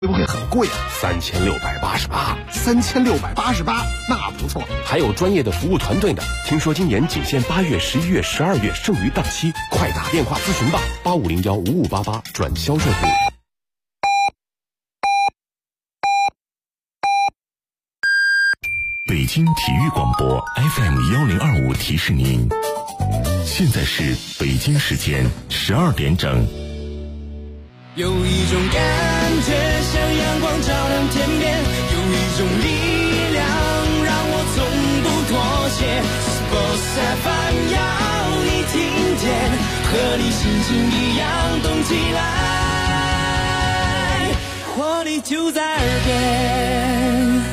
会不会很贵啊 ？3688， 3688，那不错。 还有专业的服务团队呢。听说今年仅限8月、11月、12月，剩余档期，快打电话咨询吧，85015588转销售部。 北京体育广播 FM1025提示您，现在是北京时间12点整。 有一种感觉像阳光照亮天边，有一种力量让我从不妥协。Sports FM 要你听见，和你心情一样动起来，活力就在耳边。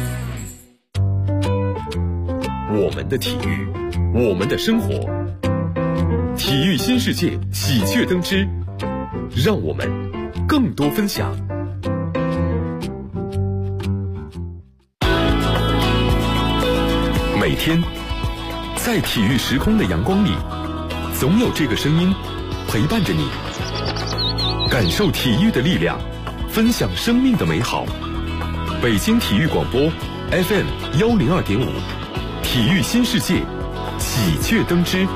我们的体育，我们的生活，体育新世界喜鹊登枝，让我们更多分享。每天在体育时空的阳光里，总有这个声音陪伴着你，感受体育的力量，分享生命的美好。北京体育广播 FM102.5，体育新世界喜鹊登枝。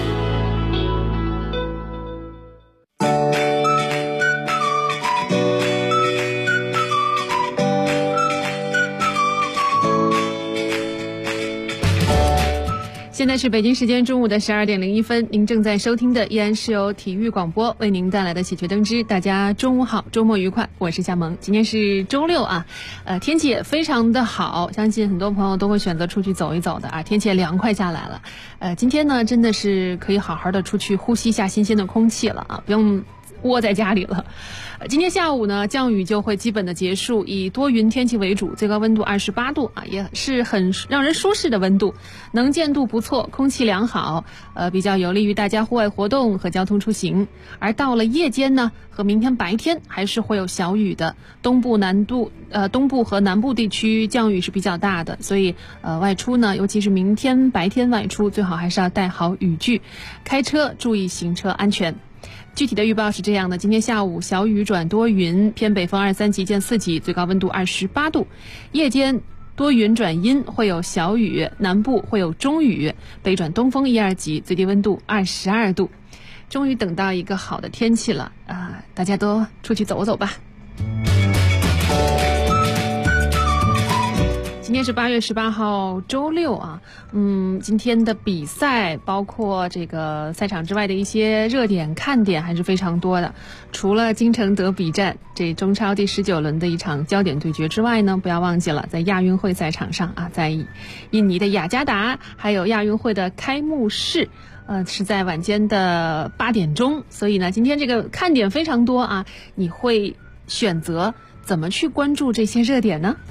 现在是北京时间中午的12点01分，您正在收听的依然是由体育广播为您带来的喜鹊登枝。大家中午好，周末愉快，我是夏萌。今天是周六啊，天气也非常的好，相信很多朋友都会选择出去走一走的啊，天气也凉快下来了。今天呢真的是可以好好的出去呼吸一下新鲜的空气了啊，不用窝在家里了。今天下午呢，降雨就会基本的结束，以多云天气为主，最高温度28度啊，也是很让人舒适的温度，能见度不错，空气良好，比较有利于大家户外活动和交通出行。而到了夜间呢，和明天白天还是会有小雨的，东部和南部地区降雨是比较大的，所以外出呢，尤其是明天白天外出，最好还是要带好雨具，开车注意行车安全。具体的预报是这样的：今天下午小雨转多云，偏北风2、3级见4级，最高温度28度；夜间多云转阴，会有小雨，南部会有中雨，北转东风1、2级，最低温度22度。终于等到一个好的天气了啊！大家都出去走走吧。今天是8月18号周六啊，今天的比赛包括这个赛场之外的一些热点看点还是非常多的。除了京城德比战这中超第19轮的一场焦点对决之外呢，不要忘记了在亚运会赛场上啊，在印尼的雅加达还有亚运会的开幕式，是在晚间的8点钟，所以呢，今天这个看点非常多啊，你会选择怎么去关注这些热点呢？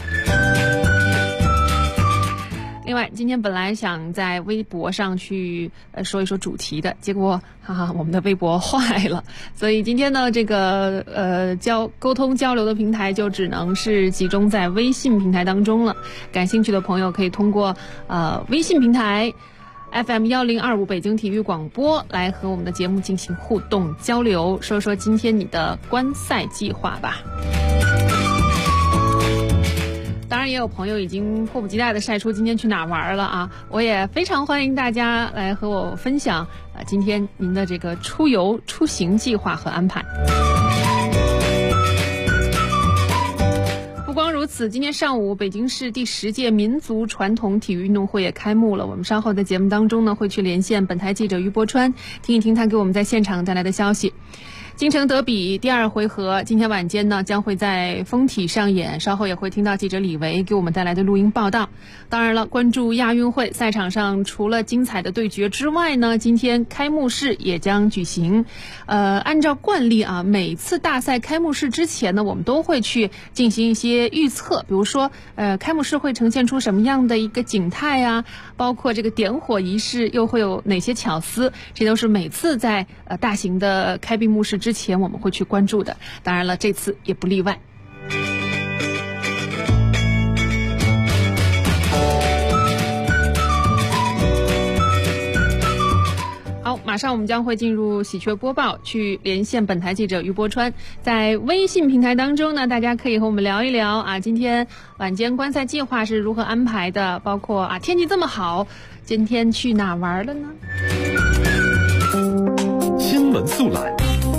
另外，今天本来想在微博上去说一说主题的，结果我们的微博坏了，所以今天呢，这个沟通交流的平台就只能是集中在微信平台当中了。感兴趣的朋友可以通过微信平台 FM1025 北京体育广播来和我们的节目进行互动交流，说说今天你的观赛计划吧。当然也有朋友已经迫不及待地晒出今天去哪玩了啊！我也非常欢迎大家来和我分享今天您的这个出游出行计划和安排。不光如此，今天上午北京市第10届民族传统体育运动会也开幕了。我们稍后在节目当中呢，会去连线本台记者于博川，听一听他给我们在现场带来的消息。京城德比第2回合今天晚间呢将会在丰体上演，稍后也会听到记者李维给我们带来的录音报道。当然了，关注亚运会赛场上除了精彩的对决之外呢，今天开幕式也将举行。按照惯例啊，每次大赛开幕式之前呢，我们都会去进行一些预测，比如说开幕式会呈现出什么样的一个景态啊，包括这个点火仪式又会有哪些巧思，这都是每次在大型的开闭幕式之前我们会去关注的，当然了，这次也不例外。好，马马上我们将会进入喜鹊播报，去连线本台记者于博川。在微信平台当中呢，大家可以和我们聊一聊啊，今天晚间观赛计划是如何安排的，包括啊天气这么好，今天去哪玩了呢？ 新闻速览。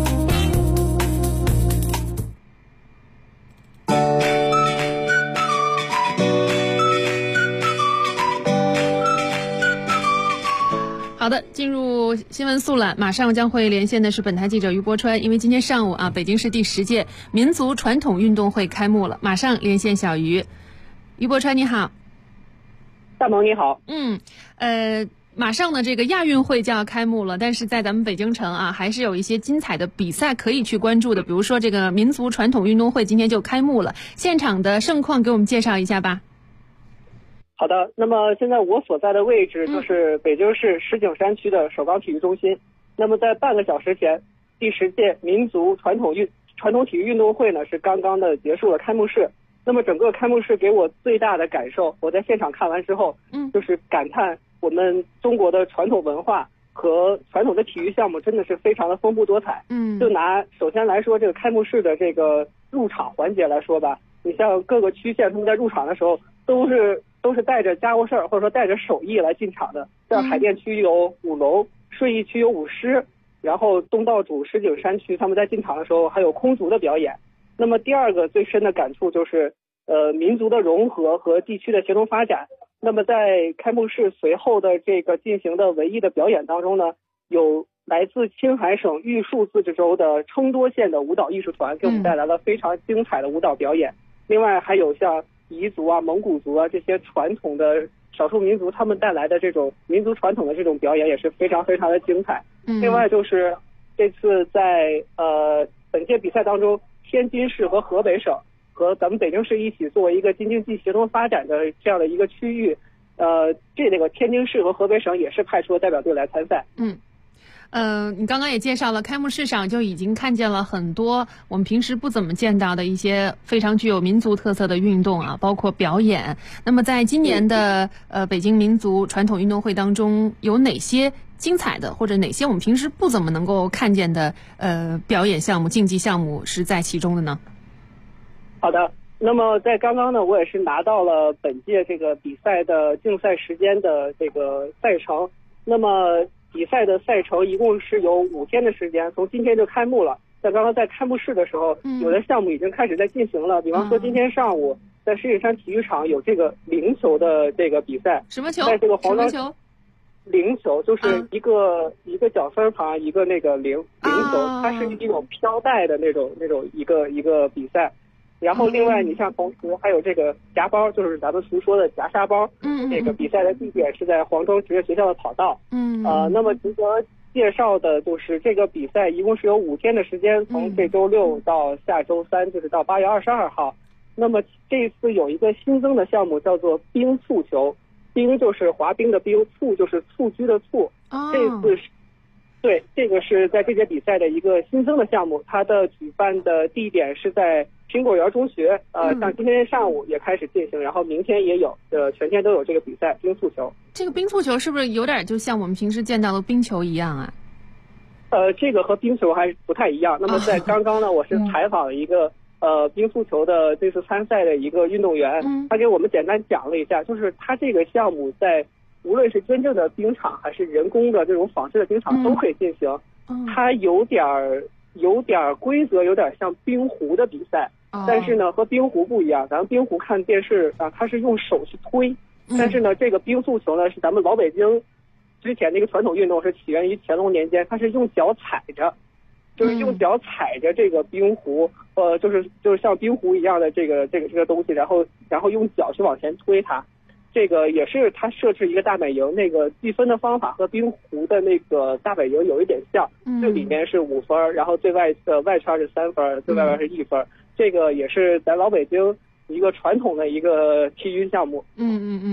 好的，进入新闻速览，马上将会连线的是本台记者于博川。因为今天上午啊，北京市第10届民族传统运动会开幕了，马上连线小于。于博川你好。 大萌你好。 马上呢这个亚运会就要开幕了，但是在咱们北京城啊，还是有一些精彩的比赛可以去关注的，比如说这个民族传统运动会今天就开幕了，现场的盛况给我们介绍一下吧。 好的，那么现在我所在的位置就是北京市石景山区的首钢体育中心。那么在半个小时前，第10届民族传统体育运动会呢是刚刚的结束了开幕式。那么整个开幕式给我最大的感受，我在现场看完之后，就是感叹我们中国的传统文化和传统的体育项目真的是非常的丰富多彩。就拿首先来说这个开幕式的这个入场环节来说吧，你像各个区县他们在入场的时候都是带着家伙事儿或者说带着手艺来进场的。像海淀区有舞龙，顺义区有舞狮，然后东道主石景山区他们在进场的时候还有空竹的表演。那么第二个最深的感触就是民族的融合和地区的协同发展。那么在开幕式随后的这个进行的文艺的表演当中呢，有来自青海省玉树自治州的成都县的舞蹈艺术团给我们带来了非常精彩的舞蹈表演。另外还有像彝族啊、蒙古族啊这些传统的少数民族他们带来的这种民族传统的这种表演也是非常非常的精彩。另外就是这次在本届比赛当中，天津市和河北省和咱们北京市一起作为一个京津冀协同发展的这样的一个区域，这个天津市和河北省也是派出了代表队来参赛。 你刚刚也介绍了，开幕式上就已经看见了很多我们平时不怎么见到的一些非常具有民族特色的运动啊，包括表演。那么在今年的北京民族传统运动会当中，有哪些精彩的或者哪些我们平时不怎么能够看见的表演项目、竞技项目是在其中的呢？ 好的，那么在刚刚呢，我也是拿到了本届这个比赛的竞赛时间的这个赛程。那么比赛的赛程一共是有5天的时间，从今天就开幕了。在刚刚在开幕式的时候，有的项目已经开始在进行了，比方说今天上午在石景山体育场有这个铃球的这个比赛。 什么球？ 在这个黄庄什么球？ 铃球就是一个角分旁一个那个铃球，它是一种飘带的那种一个比赛。然后另外你像同时还有这个夹包，就是咱们俗说的夹沙包。这个比赛的地点是在黄庄职业学校的跑道。那么值得介绍的就是这个比赛一共是有5天的时间，从这周6到下周3，就是到8月22号。那么这次有一个新增的项目叫做冰蹴球，冰就是滑冰的冰，蹴就是蹴居的蹴。这次是对，这个是在这届比赛的一个新增的项目，它的举办的地点是在苹果园中学，像今天上午也开始进行，然后明天也有，全天都有这个比赛冰蹴球。这个冰蹴球是不是有点就像我们平时见到的冰球一样啊？这个和冰球还不太一样。那么在刚刚呢，我是采访了一个冰蹴球的这次参赛的一个运动员，他给我们简单讲了一下，就是他这个项目在无论是真正的冰场还是人工的这种仿制的冰场都可以进行。它有点规则，有点像冰壶的比赛，但是呢和冰壶不一样。咱们冰壶看电视啊，它是用手去推，但是呢这个冰蹴球呢是咱们老北京之前的一个传统运动，是起源于乾隆年间，它是用脚踩着，就是用脚踩着这个冰壶，就是像冰壶一样的这个东西，然后用脚去往前推它。这个也是它设置一个大本营，那个计分的方法和冰壶的那个大本营有一点像，最里面是5分，然后最外的外圈是3分，最外边是1分。这个也是咱老北京一个传统的一个体育项目。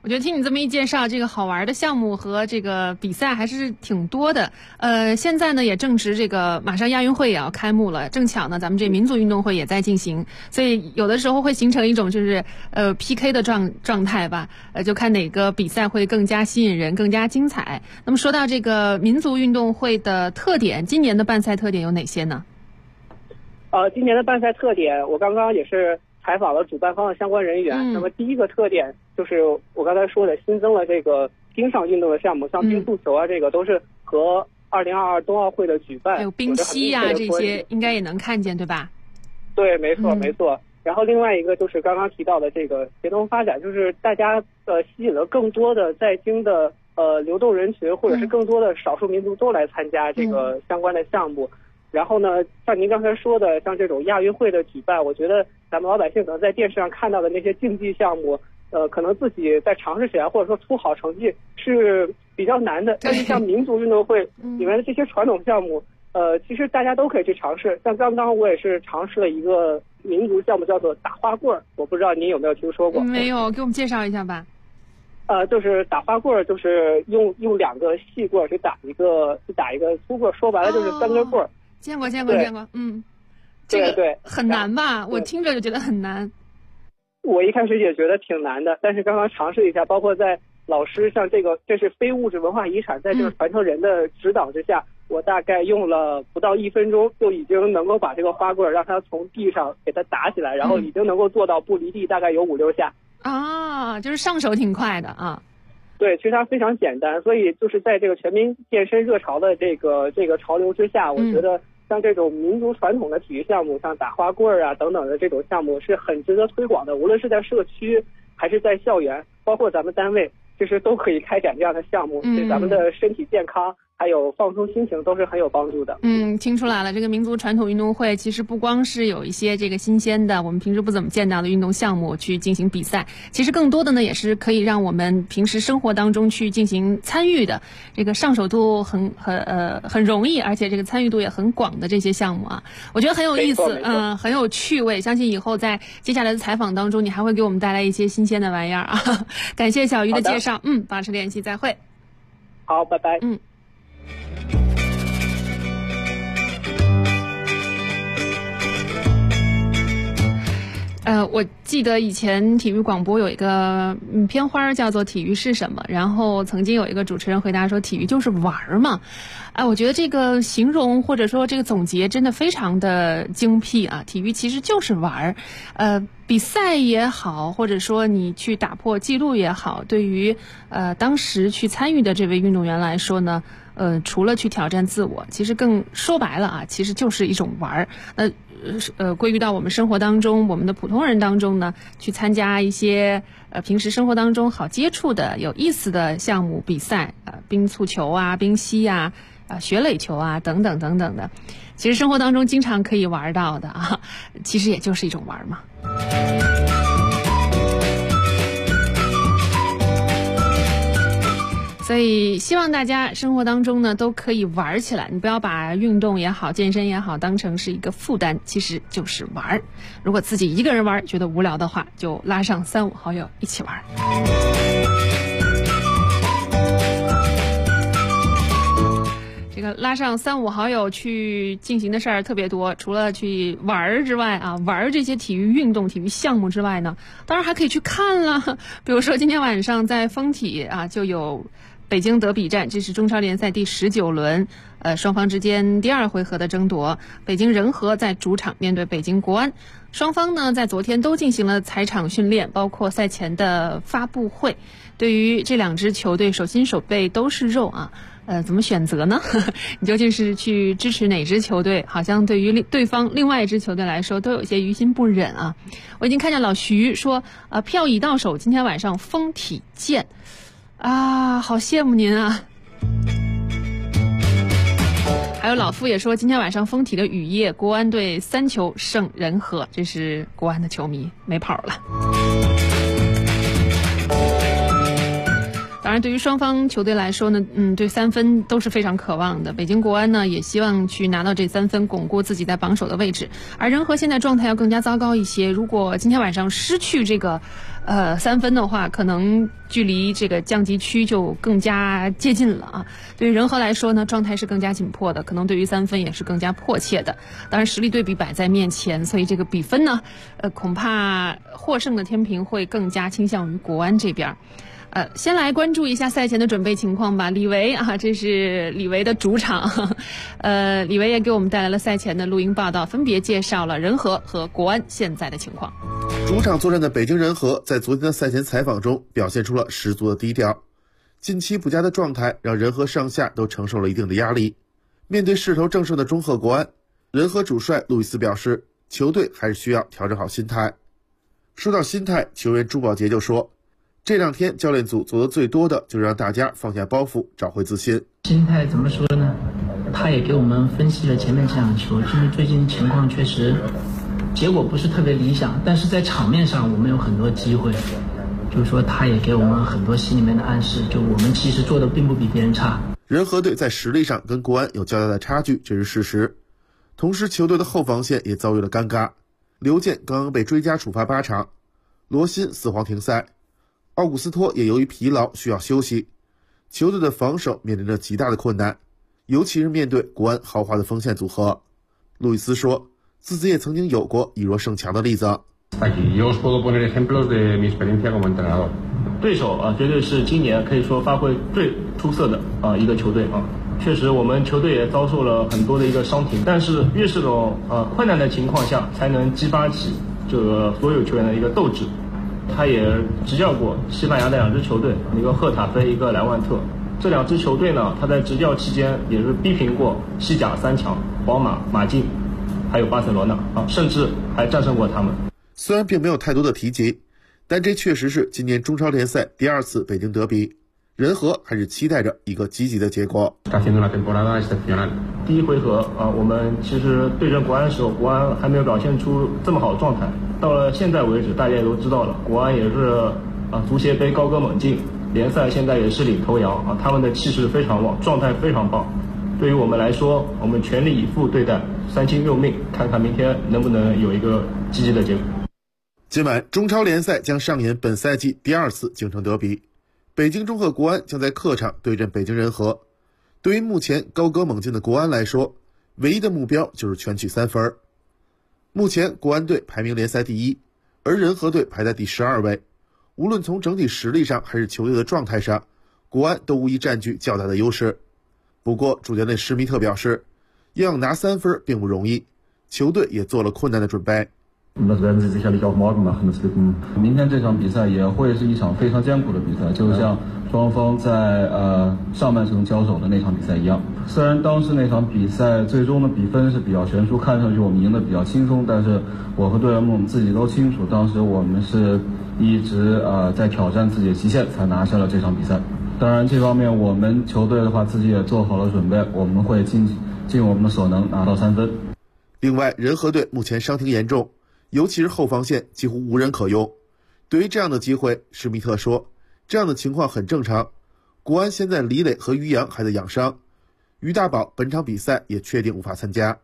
我觉得听你这么一介绍，这个好玩的项目和这个比赛还是挺多的。现在呢也正值这个马上亚运会也要开幕了，正巧呢咱们这民族运动会也在进行，所以有的时候会形成一种就是PK 的状态吧。就看哪个比赛会更加吸引人，更加精彩。那么说到这个民族运动会的特点，今年的办赛特点有哪些呢？ 今年的办赛特点，我刚刚也是采访了主办方的相关人员。那么第一个特点就是我刚才说的，新增了这个冰上运动的项目，像冰速球啊，这个都是和2022冬奥会的举办有冰嬉啊这些应该也能看见，对吧？ 对，没错没错。然后另外一个就是刚刚提到的这个协同发展，就是大家吸引了更多的在京的流动人群，或者是更多的少数民族都来参加这个相关的项目。然后呢，像您刚才说的，像这种亚运会的举办，我觉得咱们老百姓可能在电视上看到的那些竞技项目，可能自己在尝试起来，或者说出好成绩是比较难的。但是像民族运动会里面的这些传统项目，其实大家都可以去尝试。像刚刚我也是尝试了一个民族项目，叫做打花棍儿，我不知道您有没有听说过？ 没有，给我们介绍一下吧。 就是打花棍儿，就是用2个细棍儿去打一个粗棍儿，说白了就是3根棍儿。 见过。这个很难吧？我听着就觉得很难。 我一开始也觉得挺难的，但是刚刚尝试一下，包括在老师像这是非物质文化遗产，在这个传承人的指导之下，我大概用了不到1分钟，就已经能够把这个花棍让它从地上给它打起来，然后已经能够做到不离地，大概有5-6下。 就是上手挺快的啊。 对，其实它非常简单，所以就是在这个全民健身热潮的这个潮流之下，我觉得像这种民族传统的体育项目，像打花棍啊等等的这种项目是很值得推广的，无论是在社区还是在校园，包括咱们单位，其实都可以开展这样的项目，对咱们的身体健康还有放松心情都是很有帮助的。 听出来了，这个民族传统运动会其实不光是有一些这个新鲜的我们平时不怎么见到的运动项目去进行比赛，其实更多的呢也是可以让我们平时生活当中去进行参与的，这个上手度很容易，而且这个参与度也很广的这些项目啊，我觉得很有意思，很有趣味。相信以后在接下来的采访当中，你还会给我们带来一些新鲜的玩意儿啊。感谢小鱼的介绍，保持联系，再会。 好，拜拜。 我记得以前体育广播有一个片花叫做体育是什么，然后曾经有一个主持人回答说体育就是玩嘛。我觉得这个形容或者说这个总结真的非常的精辟啊，体育其实就是玩。比赛也好，或者说你去打破记录也好，对于当时去参与的这位运动员来说呢，除了去挑战自我，其实更说白了啊，其实就是一种玩。归于到我们生活当中，我们的普通人当中呢，去参加一些平时生活当中好接触的有意思的项目比赛，冰速球啊、冰嬉啊、雪垒球啊等等等等的，其实生活当中经常可以玩到的啊，其实也就是一种玩嘛。所以希望大家生活当中呢都可以玩起来，你不要把运动也好健身也好当成是一个负担，其实就是玩。如果自己一个人玩觉得无聊的话，就拉上3-5好友一起玩。这个拉上3-5好友去进行的事儿特别多，除了去玩之外啊，玩这些体育运动体育项目之外呢，当然还可以去看了。比如说今天晚上在丰体啊就有北京德比战，这是中超联赛第19轮，双方之间第2回合的争夺。北京人和在主场面对北京国安，双方呢在昨天都进行了踩场训练，包括赛前的发布会。对于这2支球队手心手背都是肉啊，怎么选择呢？你究竟是去支持哪支球队？好像对于对方另外一支球队来说都有些于心不忍啊。我已经看见老徐说票已到手，今天晚上丰体见啊，好羡慕您啊。还有老傅也说今天晚上丰体的雨夜，国安队3球胜人和，这是国安的球迷没跑了。当然对于双方球队来说呢，对3分都是非常渴望的。北京国安呢也希望去拿到这3分，巩固自己在榜首的位置。而人和现在状态要更加糟糕一些，如果今天晚上失去这个 3分的话，可能距离这个降级区就更加接近了啊。对于仁和来说呢，状态是更加紧迫的，可能对于3分也是更加迫切的。当然，实力对比摆在面前，所以这个比分呢，恐怕获胜的天平会更加倾向于国安这边。先来关注一下赛前的准备情况吧。李维啊，这是李维的主场，李维也给我们带来了赛前的录音报道，分别介绍了仁和和国安现在的情况。 主场作战的北京人和在昨天的赛前采访中表现出了十足的低调，近期不佳的状态让人和上下都承受了一定的压力。面对势头正盛的中赫国安，人和主帅路易斯表示，球队还是需要调整好心态。说到心态，球员朱宝杰就说，这2天教练组做的最多的就是让大家放下包袱，找回自信。 心态怎么说呢？他也给我们分析了前面这场球，就是最近情况确实结果不是特别理想，但是在场面上我们有很多机会，就是说他也给我们很多心里面的暗示，就我们其实做的并不比别人差。 人和队在实力上跟国安有较大的差距，这是事实。同时球队的后防线也遭遇了尴尬，刘健刚刚被追加处罚8场，罗辛4黄停赛，奥古斯托也由于疲劳需要休息，球队的防守面临着极大的困难，尤其是面对国安豪华的锋线组合。路易斯说，自己也曾经有过以弱胜强的例子。 对手绝对是今年可以说发挥最出色的一个球队啊。确实我们球队也遭受了很多的一个伤停，但是越是这种困难的情况下，才能激发起这个所有球员的一个斗志。他也执教过西班牙的2支球队，一个赫塔菲，一个莱万特。这2支球队呢，他在执教期间也是逼平过西甲3强皇马、马竞还有巴塞罗那甚至还战胜过他们。 虽然并没有太多的提及，但这确实是今年中超联赛第2次北京德比，人和还是期待着一个积极的结果。 第一回合我们其实对阵国安的时候，国安还没有表现出这么好的状态，到了现在为止大家也都知道了，国安也是足协杯高歌猛进，联赛现在也是领头羊他们的气势非常旺，状态非常棒。对于我们来说，我们全力以赴对待，3亲6命，看看明天能不能有一个积极的结果。 今晚中超联赛将上演本赛季第2次京城德比，北京中赫国安将在客场对阵北京人和。对于目前高歌猛进的国安来说，唯一的目标就是全取3分。目前国安队排名联赛第1，而人和队排在第12位。无论从整体实力上还是球队的状态上，国安都无疑占据较大的优势。不过主教练施密特表示，要拿3分并不容易，球队也做了困难的准备。 明天这场比赛也会是一场非常艰苦的比赛，就像双方在上半程交手的那场比赛一样。虽然当时那场比赛最终的比分是比较悬殊，看上去我们赢得比较轻松，但是我和队员们我们自己都清楚，当时我们是一直在挑战自己的极限才拿下了这场比赛。当然这方面我们球队的话自己也做好了准备，我们会尽我们的所能拿到3分。 另外人和队目前伤停严重，尤其是后防线几乎无人可用。对于这样的机会，施密特说，这样的情况很正常。国安现在李磊和于洋还在养伤，于大宝本场比赛也确定无法参加。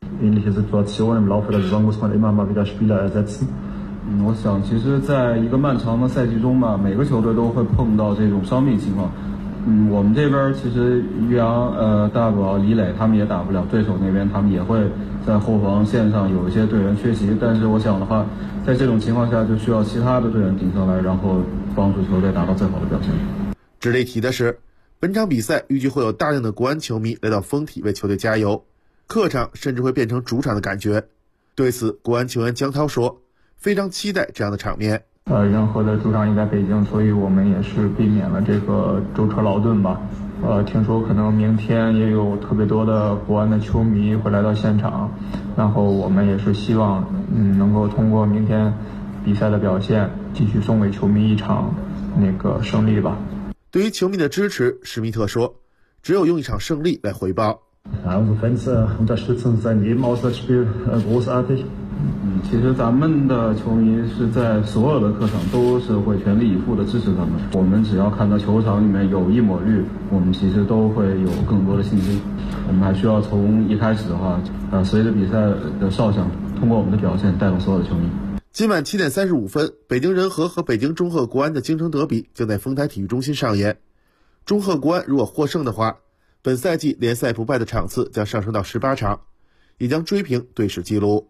我想其实在一个漫长的赛季中吧，每个球队都会碰到这种伤病情况。我们这边其实于洋、大宝、李磊他们也打不了，对手那边他们也会在后防线上有一些队员缺席，但是我想的话，在这种情况下就需要其他的队员顶上来，然后帮助球队达到最好的表现。 值得一提的是，本场比赛预计会有大量的国安球迷来到丰体为球队加油，客场甚至会变成主场的感觉。对此，国安球员江涛说，非常期待这样的场面。 人和的主场也在北京，所以我们也是避免了这个舟车劳顿吧。听说可能明天也有特别多的国安的球迷会来到现场，然后我们也是希望能够通过明天比赛的表现，继续送给球迷一场那个胜利吧。 对于球迷的支持，施密特说，只有用一场胜利来回报。 unsere Fans unterstützen uns in jedem Auswärtsspiel großartig。其实咱们的球迷是在所有的客场都是会全力以赴的支持他们。我们只要看到球场里面有一抹绿，我们其实都会有更多的信心。我们还需要从一开始的话，随着比赛的哨响，通过我们的表现带动所有的球迷。 今晚7点35分，北京人和北京中赫国安的京城德比将在丰台体育中心上演。中赫国安如果获胜的话，本赛季联赛不败的场次将上升到18场，也将追平队史纪录。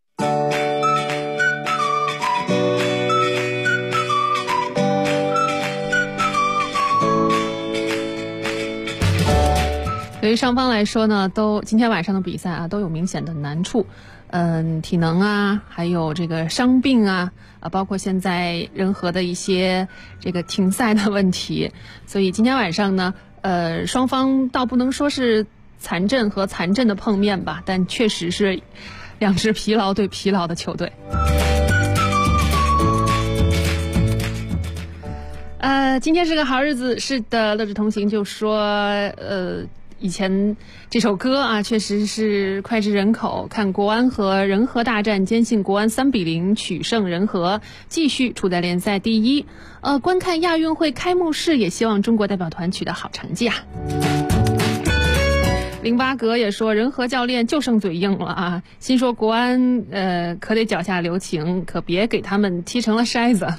对于双方来说呢，今天晚上的比赛啊，都有明显的难处。体能啊，还有这个伤病啊，包括现在人和的一些这个停赛的问题，所以今天晚上呢，双方倒不能说是残阵和残阵的碰面吧，但确实是两支疲劳对疲劳的球队。今天是个好日子，是的，乐之同行就说，以前这首歌啊，确实是脍炙人口。看国安和人和大战，坚信国安3-0取胜人和，继续处在联赛第一。观看亚运会开幕式，也希望中国代表团取得好成绩啊。08格也说，人和教练就剩嘴硬了啊，心说国安可得脚下留情，可别给他们踢成了筛子。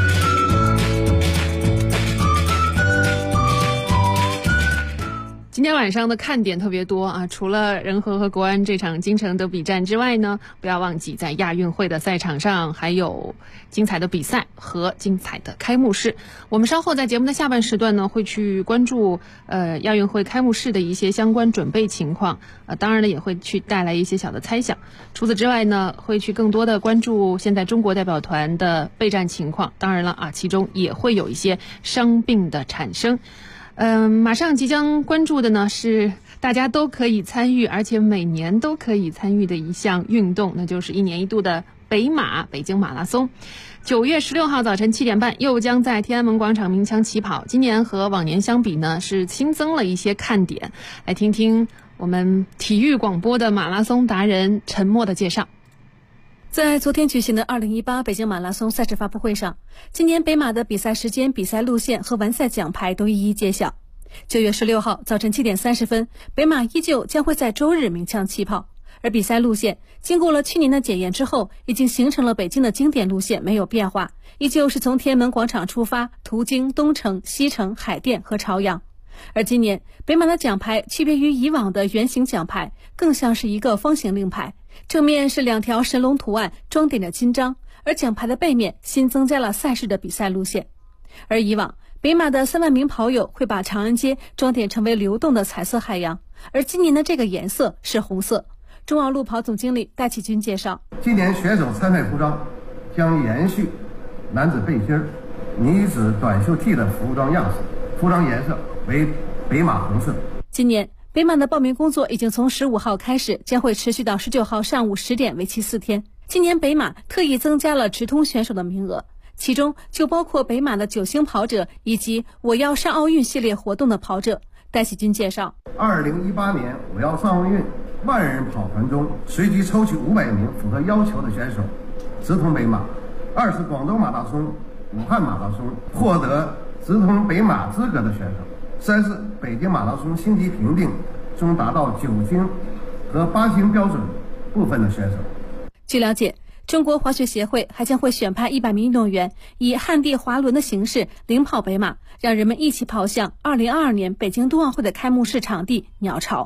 今天晚上的看点特别多啊，除了人和国安这场京城德比战之外呢，不要忘记在亚运会的赛场上还有精彩的比赛和精彩的开幕式。我们稍后在节目的下半时段呢，会去关注亚运会开幕式的一些相关准备情况，当然呢也会去带来一些小的猜想。除此之外呢，会去更多的关注现在中国代表团的备战情况，当然了啊，其中也会有一些伤病的产生。马上即将关注的呢是大家都可以参与，而且每年都可以参与的一项运动，那就是1年1度的北京马拉松。9月16号早晨7点半，又将在天安门广场鸣枪起跑。今年和往年相比呢，是新增了一些看点。来听听我们体育广播的马拉松达人陈默的介绍。 在昨天举行的2018北京马拉松赛事发布会上，今年北马的比赛时间、比赛路线和完赛奖牌都一一揭晓。9月16号早晨7点30分，北马依旧将会在周日鸣枪起跑，而比赛路线经过了去年的检验之后，已经形成了北京的经典路线，没有变化，依旧是从天安门广场出发，途经东城、西城、海淀和朝阳。而今年北马的奖牌区别于以往的圆形奖牌，更像是一个方形令牌，正面是2条神龙图案装点着金章，而奖牌的背面新增加了赛事的比赛路线。而以往北马的3万名跑友会把长安街装点成为流动的彩色海洋，而今年的这个颜色是红色。中奥路跑总经理戴启军介绍， 今年选手参赛服装将延续男子背心、女子短袖 T 的服装样式，服装颜色为北马红色。 今年北马的报名工作已经从15号开始，将会持续到19号上午10点，为期4天。今年北马特意增加了直通选手的名额，其中就包括北马的9星跑者以及我要上奥运系列活动的跑者。戴启军介绍 ，2018年我要上奥运10000人跑团中，随机抽取500名符合要求的选手，直通北马。2是广州马拉松、武汉马拉松获得直通北马资格的选手。3是北京马拉松星级评定中达到9星和8星标准部分的选手。 据了解，中国滑雪协会还将会选派100名运动员，以旱地滑轮的形式领跑北马，让人们一起跑向2022年北京冬奥会的开幕式场地鸟巢。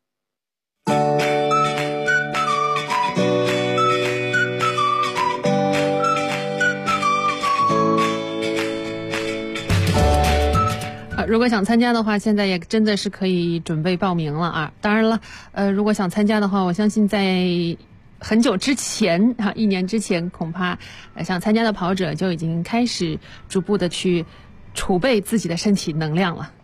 如果想参加的话，现在也真的是可以准备报名了啊！当然了，如果想参加的话，我相信在很久之前啊，1年之前，恐怕想参加的跑者就已经开始逐步的去储备自己的身体能量了。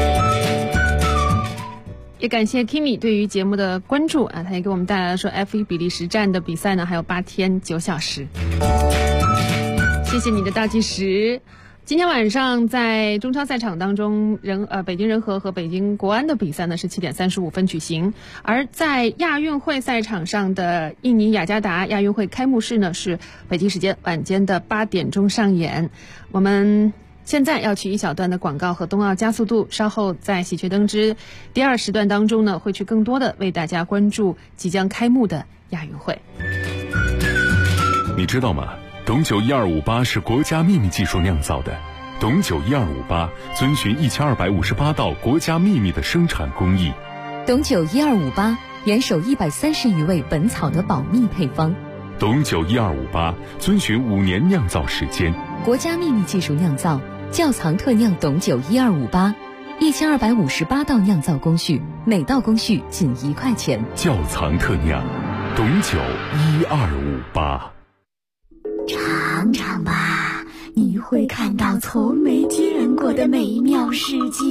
也感谢 Kimi 对于节目的关注啊，他也给我们带来了说 F1 比利时站的比赛呢，还有8天9小时。谢谢你的倒计时。今天晚上在中超赛场当中，北京人和北京国安的比赛呢是7点35分举行，而在亚运会赛场上的印尼雅加达亚运会开幕式呢是北京时间晚间的8点钟上演。我们现在要去一小段的广告和冬奥加速度，稍后在喜鹊登之第2时段当中呢，会去更多的为大家关注即将开幕的亚运会。 你知道吗？董酒1258是国家秘密技术酿造的。董酒1258遵循1258道国家秘密的生产工艺。 董酒1258严守130余位本草的保密配方。 董酒1258遵循5年酿造时间， 国家秘密技术酿造，窖藏特酿董酒1258，1258道酿造工序，每道工序仅1块钱。 窖藏特酿，董酒1258。 尝尝吧，你会看到从没见过的美妙世界。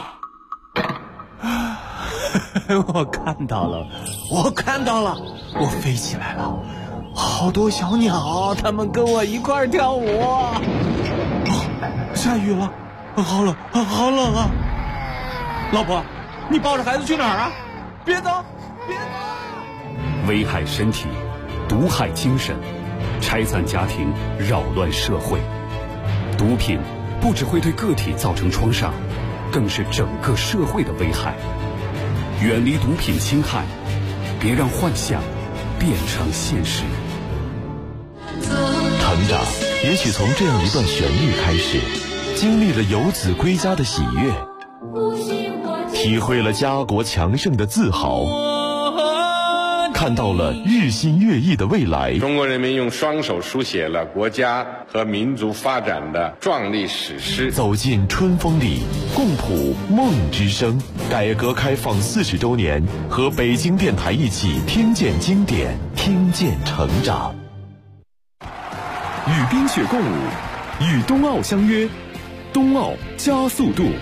我看到了，我飞起来了，好多小鸟，它们跟我一块儿跳舞。下雨了，好冷啊！老婆，你抱着孩子去哪儿啊？别走！ 危害身体，毒害精神，拆散家庭，扰乱社会。毒品不只会对个体造成创伤，更是整个社会的危害。远离毒品侵害，别让幻想变成现实。 成长也许从这样一段旋律开始，经历了游子归家的喜悦，体会了家国强盛的自豪，看到了日新月异的未来。 中国人民用双手书写了国家和民族发展的壮丽史诗。 走进春风里，共谱梦之声。改革开放40周年，和北京电台一起听见经典，听见成长。 与冰雪共舞，与冬奥相约，冬奥加速度。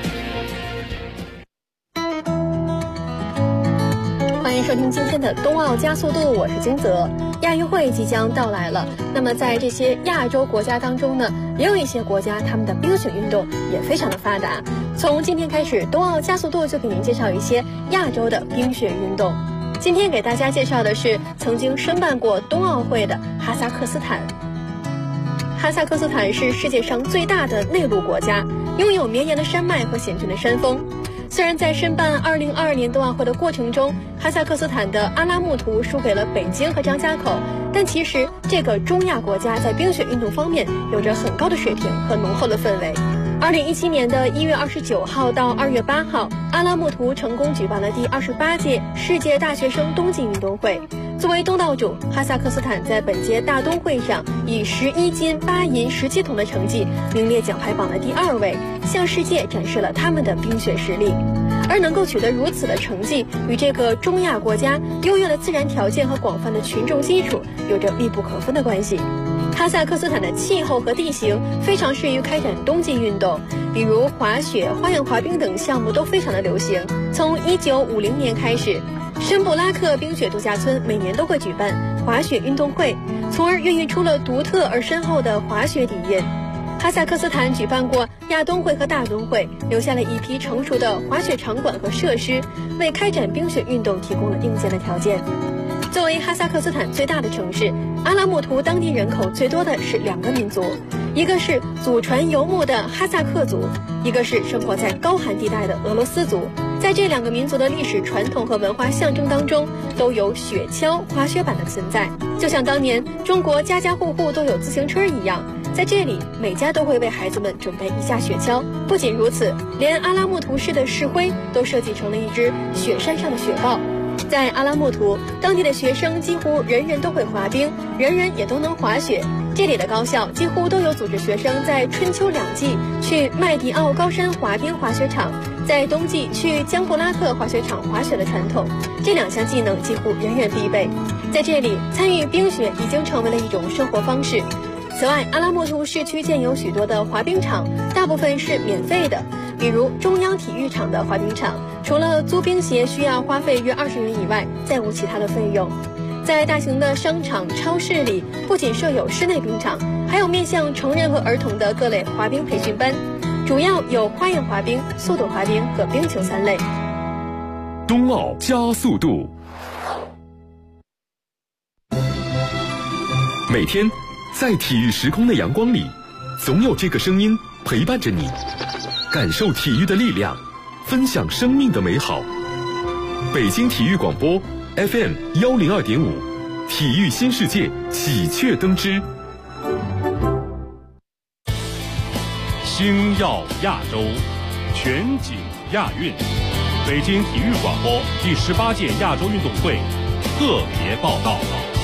欢迎收听今天的冬奥加速度，我是金泽。亚运会即将到来了，那么在这些亚洲国家当中呢，也有一些国家他们的冰雪运动也非常的发达。从今天开始，冬奥加速度就给您介绍一些亚洲的冰雪运动。今天给大家介绍的是曾经申办过冬奥会的哈萨克斯坦。哈萨克斯坦是世界上最大的内陆国家，拥有绵延的山脉和险峻的山峰。虽然在申办2022年冬奥会的过程中，哈萨克斯坦的阿拉木图输给了北京和张家口，但其实这个中亚国家在冰雪运动方面有着很高的水平和浓厚的氛围。2017年的1月29号到2月8号，阿拉木图成功举办了第28届世界大学生冬季运动会。作为东道主，哈萨克斯坦在本届大冬会上以11金8银17铜的成绩名列奖牌榜的第2位，向世界展示了他们的冰雪实力。而能够取得如此的成绩，与这个中亚国家优越的自然条件和广泛的群众基础有着密不可分的关系。哈萨克斯坦的气候和地形非常适于开展冬季运动，比如滑雪、花样滑冰等项目都非常的流行。从1950年开始，申布拉克冰雪度假村每年都会举办滑雪运动会，从而孕育出了独特而深厚的滑雪底蕴。哈萨克斯坦举办过亚冬会和大冬会，留下了一批成熟的滑雪场馆和设施，为开展冰雪运动提供了硬件的条件。作为哈萨克斯坦最大的城市，阿拉木图当地人口最多的是2个民族，一个是祖传游牧的哈萨克族，一个是生活在高寒地带的俄罗斯族。在这2个民族的历史传统和文化象征当中，都有雪橇、滑雪板的存在，就像当年中国家家户户都有自行车一样。在这里，每家都会为孩子们准备一架雪橇。不仅如此，连阿拉木图市的市徽都设计成了一只雪山上的雪豹。在阿拉木图，当地的学生几乎人人都会滑冰，人人也都能滑雪。这里的高校几乎都有组织学生在春秋2季去麦迪奥高山滑冰滑雪场，在冬季去江布拉克滑雪场滑雪的传统。这2项技能几乎人人必备。在这里，参与冰雪已经成为了一种生活方式。此外，阿拉木图市区建有许多的滑冰场，大部分是免费的，比如中央体育场的滑冰场，除了租冰鞋需要花费约20元以外，再无其他的费用。在大型的商场、超市里，不仅设有室内冰场，还有面向成人和儿童的各类滑冰培训班，主要有花样滑冰、速度滑冰和冰球3类。 冬奥加速度，每天在体育时空的阳光里，总有这个声音陪伴着你，感受体育的力量，分享生命的美好。北京体育广播 FM102.5， 体育新世界喜鹊登枝。 星耀亚洲，全景亚运。北京体育广播第18届亚洲运动会特别报道。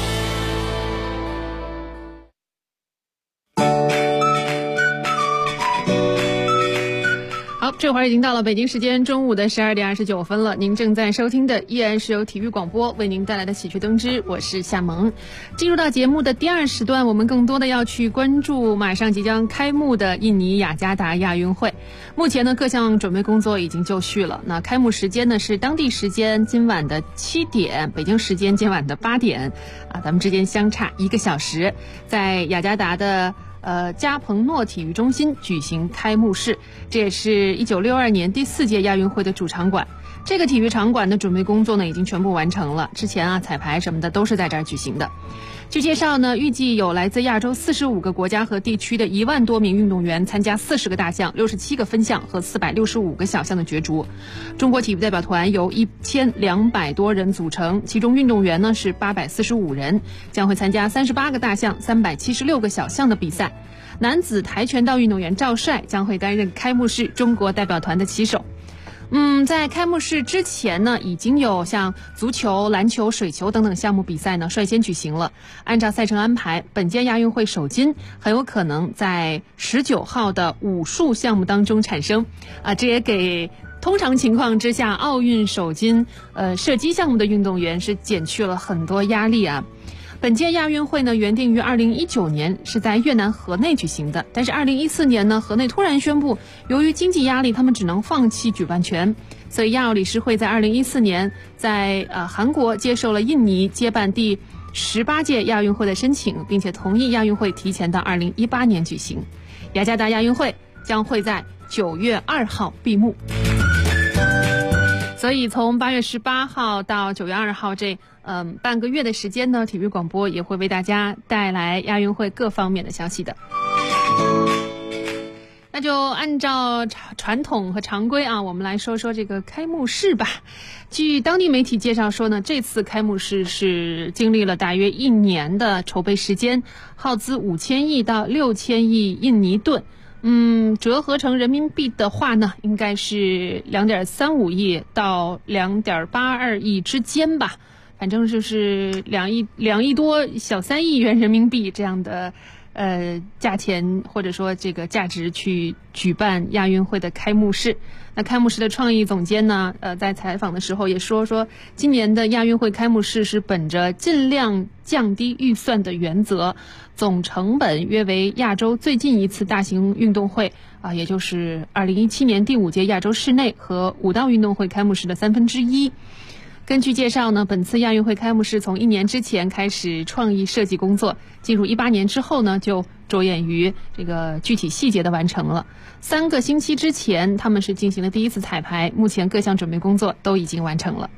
好，这会儿已经到了北京时间中午的12点29分了。您正在收听的依然是由体育广播为您带来的喜鹊登枝，我是夏萌。进入到节目的第2时段，我们更多的要去关注马上即将开幕的印尼雅加达亚运会。目前呢，各项准备工作已经就绪了。那开幕时间呢是当地时间今晚的7点，北京时间今晚的8点，咱们之间相差1个小时，在雅加达的加蓬诺体育中心举行开幕式，这也是1962年第4届亚运会的主场馆。这个体育场馆的准备工作呢已经全部完成了，之前彩排什么的都是在这儿举行的。据介绍呢，预计有来自亚洲45个国家和地区的1万多名运动员参加40个大项、67个分项和465个小项的角逐。中国体育代表团由1200多人组成，其中运动员呢是845人，将会参加38个大项、376个小项的比赛。男子跆拳道运动员赵帅将会担任开幕式中国代表团的旗手。在开幕式之前呢，已经有像足球、篮球、水球等等项目比赛呢率先举行了。按照赛程安排，本届亚运会首金很有可能在19号的武术项目当中产生。这也给通常情况之下奥运首金射击项目的运动员是减去了很多压力啊。本届亚运会呢，原定于2019年是在越南河内举行的，但是2014年呢，河内突然宣布，由于经济压力，他们只能放弃举办权，所以亚奥理事会在2014年在韩国接受了印尼接办第18届亚运会的申请，并且同意亚运会提前到2018年举行。雅加达亚运会将会在9月2号闭幕。所以从8月18号到9月2号这半个月的时间呢，体育广播也会为大家带来亚运会各方面的消息的。那就按照传统和常规我们来说说这个开幕式吧。据当地媒体介绍说呢，这次开幕式是经历了大约1年的筹备时间，耗资5000亿到6000亿印尼盾。折合成人民币的话呢，应该是2.35亿到2.82亿之间吧，反正就是2亿多小3亿元人民币这样的价钱或者说这个价值去举办亚运会的开幕式。那开幕式的创意总监呢在采访的时候也说今年的亚运会开幕式是本着尽量降低预算的原则，总成本约为亚洲最近一次大型运动会也就是2017年第5届亚洲室内和武道运动会开幕式的1/3。根据介绍呢，本次亚运会开幕式从1年之前开始创意设计工作，进入18年之后呢，就着眼于这个具体细节的完成了。3个星期之前，他们是进行了第1次彩排，目前各项准备工作都已经完成了。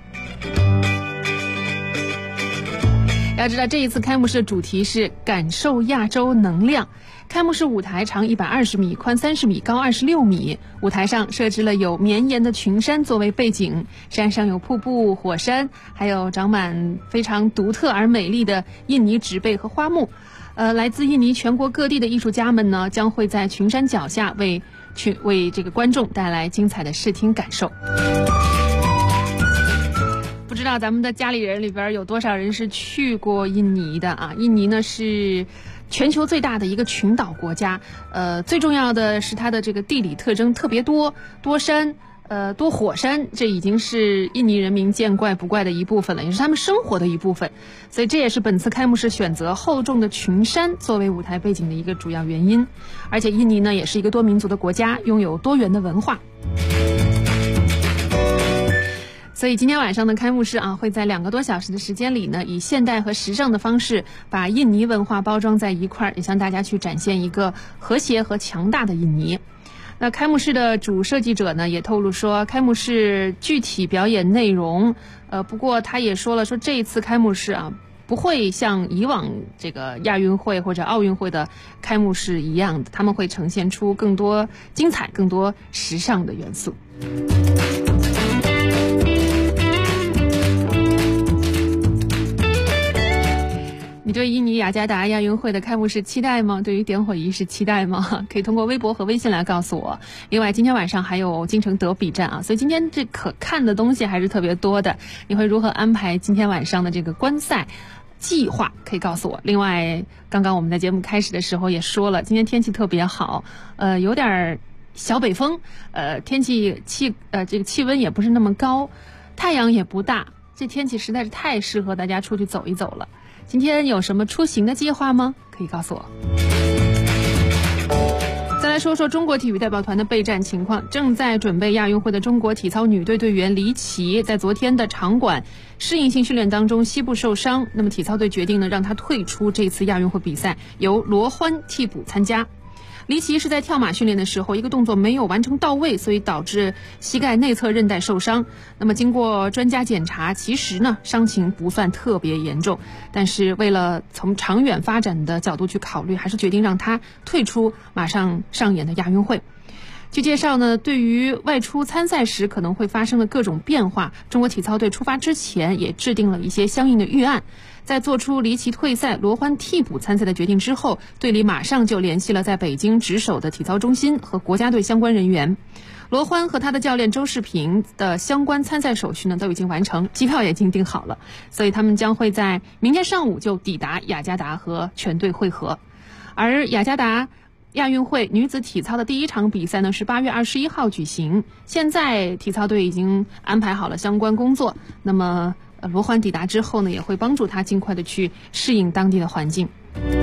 要知道，这一次开幕式的主题是感受亚洲能量。开幕式舞台长120米，宽30米，高26米。舞台上设置了有绵延的群山作为背景，山上有瀑布、火山，还有长满非常独特而美丽的印尼植被和花木。来自印尼全国各地的艺术家们呢，将会在群山脚下为这个观众带来精彩的视听感受。不知道咱们的家里人里边有多少人是去过印尼的印尼呢是全球最大的一个群岛国家，最重要的是它的这个地理特征特别多山，多火山，这已经是印尼人民见怪不怪的一部分了，也是他们生活的一部分。所以这也是本次开幕式选择厚重的群山作为舞台背景的一个主要原因。而且印尼呢也是一个多民族的国家，拥有多元的文化。所以今天晚上的开幕式会在2个多小时的时间里呢，以现代和时尚的方式把印尼文化包装在一块儿，也向大家去展现一个和谐和强大的印尼。那开幕式的主设计者呢也透露说，开幕式具体表演内容，不过他也说了，说这一次开幕式不会像以往这个亚运会或者奥运会的开幕式一样的，他们会呈现出更多精彩、更多时尚的元素。 你对印尼雅加达亚运会的开幕式期待吗？对于点火仪式期待吗？可以通过微博和微信来告诉我。另外今天晚上还有京城德比战啊，所以今天这可看的东西还是特别多的。你会如何安排今天晚上的这个观赛计划？可以告诉我。另外刚刚我们在节目开始的时候也说了，今天天气特别好，有点小北风，天气这个气温也不是那么高，太阳也不大，这天气实在是太适合大家出去走一走了。今天有什么出行的计划吗？可以告诉我。再来说说中国体育代表团的备战情况。正在准备亚运会的中国体操女队队员黎琦，在昨天的场馆适应性训练当中膝部受伤，那么体操队决定呢让她退出这次亚运会比赛，由罗欢替补参加。黎琦是在跳马训练的时候，一个动作没有完成到位，所以导致膝盖内侧韧带受伤。那么经过专家检查，其实呢伤情不算特别严重，但是为了从长远发展的角度去考虑，还是决定让他退出马上上演的亚运会。据介绍呢，对于外出参赛时可能会发生的各种变化，中国体操队出发之前也制定了一些相应的预案。在做出黎琦退赛、罗欢替补参赛的决定之后，队里马上就联系了在北京值守的体操中心和国家队相关人员。罗欢和他的教练周世平的相关参赛手续呢都已经完成，机票也已经订好了，所以他们将会在明天上午就抵达雅加达和全队会合。而雅加达亚运会女子体操的第一场比赛呢是8月21号举行，现在体操队已经安排好了相关工作，那么罗欢抵达之后呢，也会帮助他尽快的去适应当地的环境。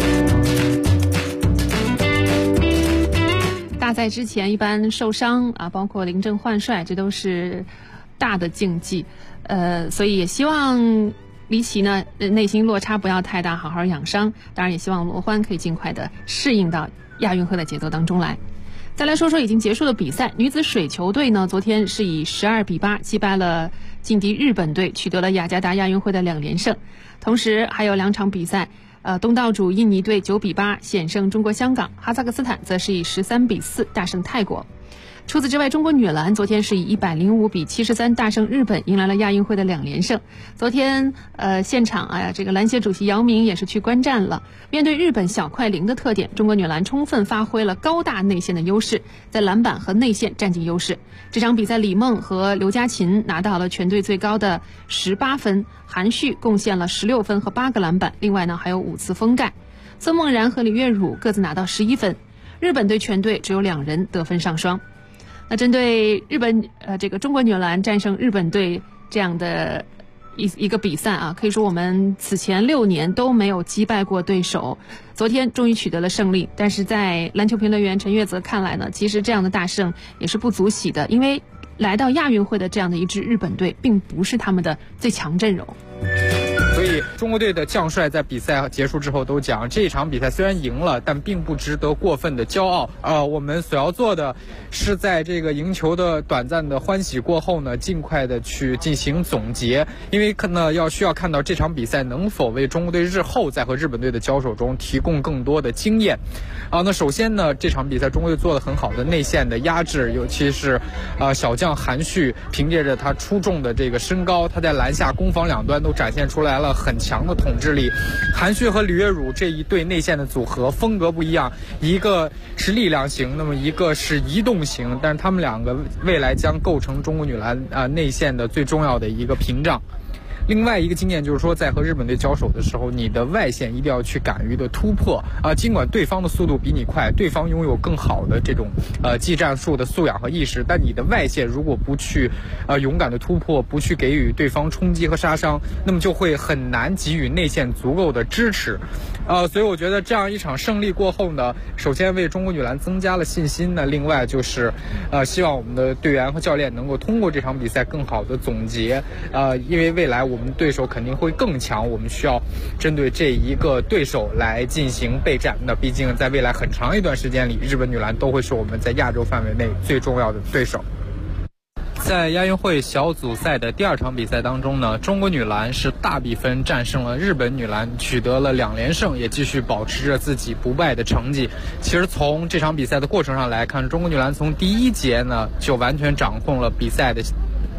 大赛之前一般受伤啊，包括临阵换帅，这都是大的竞技，所以也希望黎琦呢内心落差不要太大，好好养伤。当然也希望罗欢可以尽快的适应到亚运会的节奏当中来。再来说说已经结束的比赛，女子水球队呢，昨天是以12-8击败了劲敌日本队，取得了雅加达亚运会的2连胜。同时还有2场比赛，东道主印尼队9-8险胜中国香港，哈萨克斯坦则是以13-4大胜泰国。除此之外，中国女篮昨天是以105-73大胜日本，迎来了亚运会的2连胜。昨天现场这个篮协主席姚明也是去观战了。面对日本小快灵的特点，中国女篮充分发挥了高大内线的优势，在篮板和内线占尽优势。这场比赛，李梦和刘佳琴拿到了全队最高的18分，韩旭贡献了16分和8个篮板，另外呢还有5次封盖。孙梦然和李月汝各自拿到11分。日本队全队只有2人得分上双。那针对日本这个中国女篮战胜日本队这样的一个比赛啊，可以说我们此前6年都没有击败过对手，昨天终于取得了胜利。但是在篮球评论员陈月泽看来呢，其实这样的大胜也是不足喜的，因为来到亚运会的这样的一支日本队并不是他们的最强阵容。 所以中国队的将帅在比赛结束之后都讲，这一场比赛虽然赢了，但并不值得过分的骄傲。我们所要做的是在这个赢球的短暂的欢喜过后呢，尽快的去进行总结，因为需要看到这场比赛能否为中国队日后在和日本队的交手中提供更多的经验。那首先呢，这场比赛中国队做得很好的内线的压制，尤其是小将韩旭凭借着他出众的这个身高，他在篮下攻防两端都展现出来了很强的统治力。韩旭和李月汝这一对内线的组合风格不一样，一个是力量型，那么一个是移动型，但是他们两个未来将构成中国女篮内线的最重要的一个屏障。另外一个经验就是说，在和日本队交手的时候，你的外线一定要去敢于的突破尽管对方的速度比你快，对方拥有更好的这种技战术的素养和意识，但你的外线如果不去勇敢的突破，不去给予对方冲击和杀伤，那么就会很难给予内线足够的支持。所以我觉得这样一场胜利过后呢，首先为中国女篮增加了信心呢，另外就是希望我们的队员和教练能够通过这场比赛更好的总结因为未来我们对手肯定会更强，我们需要针对这一个对手来进行备战。那毕竟在未来很长一段时间里，日本女篮都会是我们在亚洲范围内最重要的对手。在亚运会小组赛的第2场比赛当中呢，中国女篮是大比分战胜了日本女篮，取得了2连胜，也继续保持着自己不败的成绩。其实从这场比赛的过程上来看，中国女篮从第1节呢就完全掌控了比赛的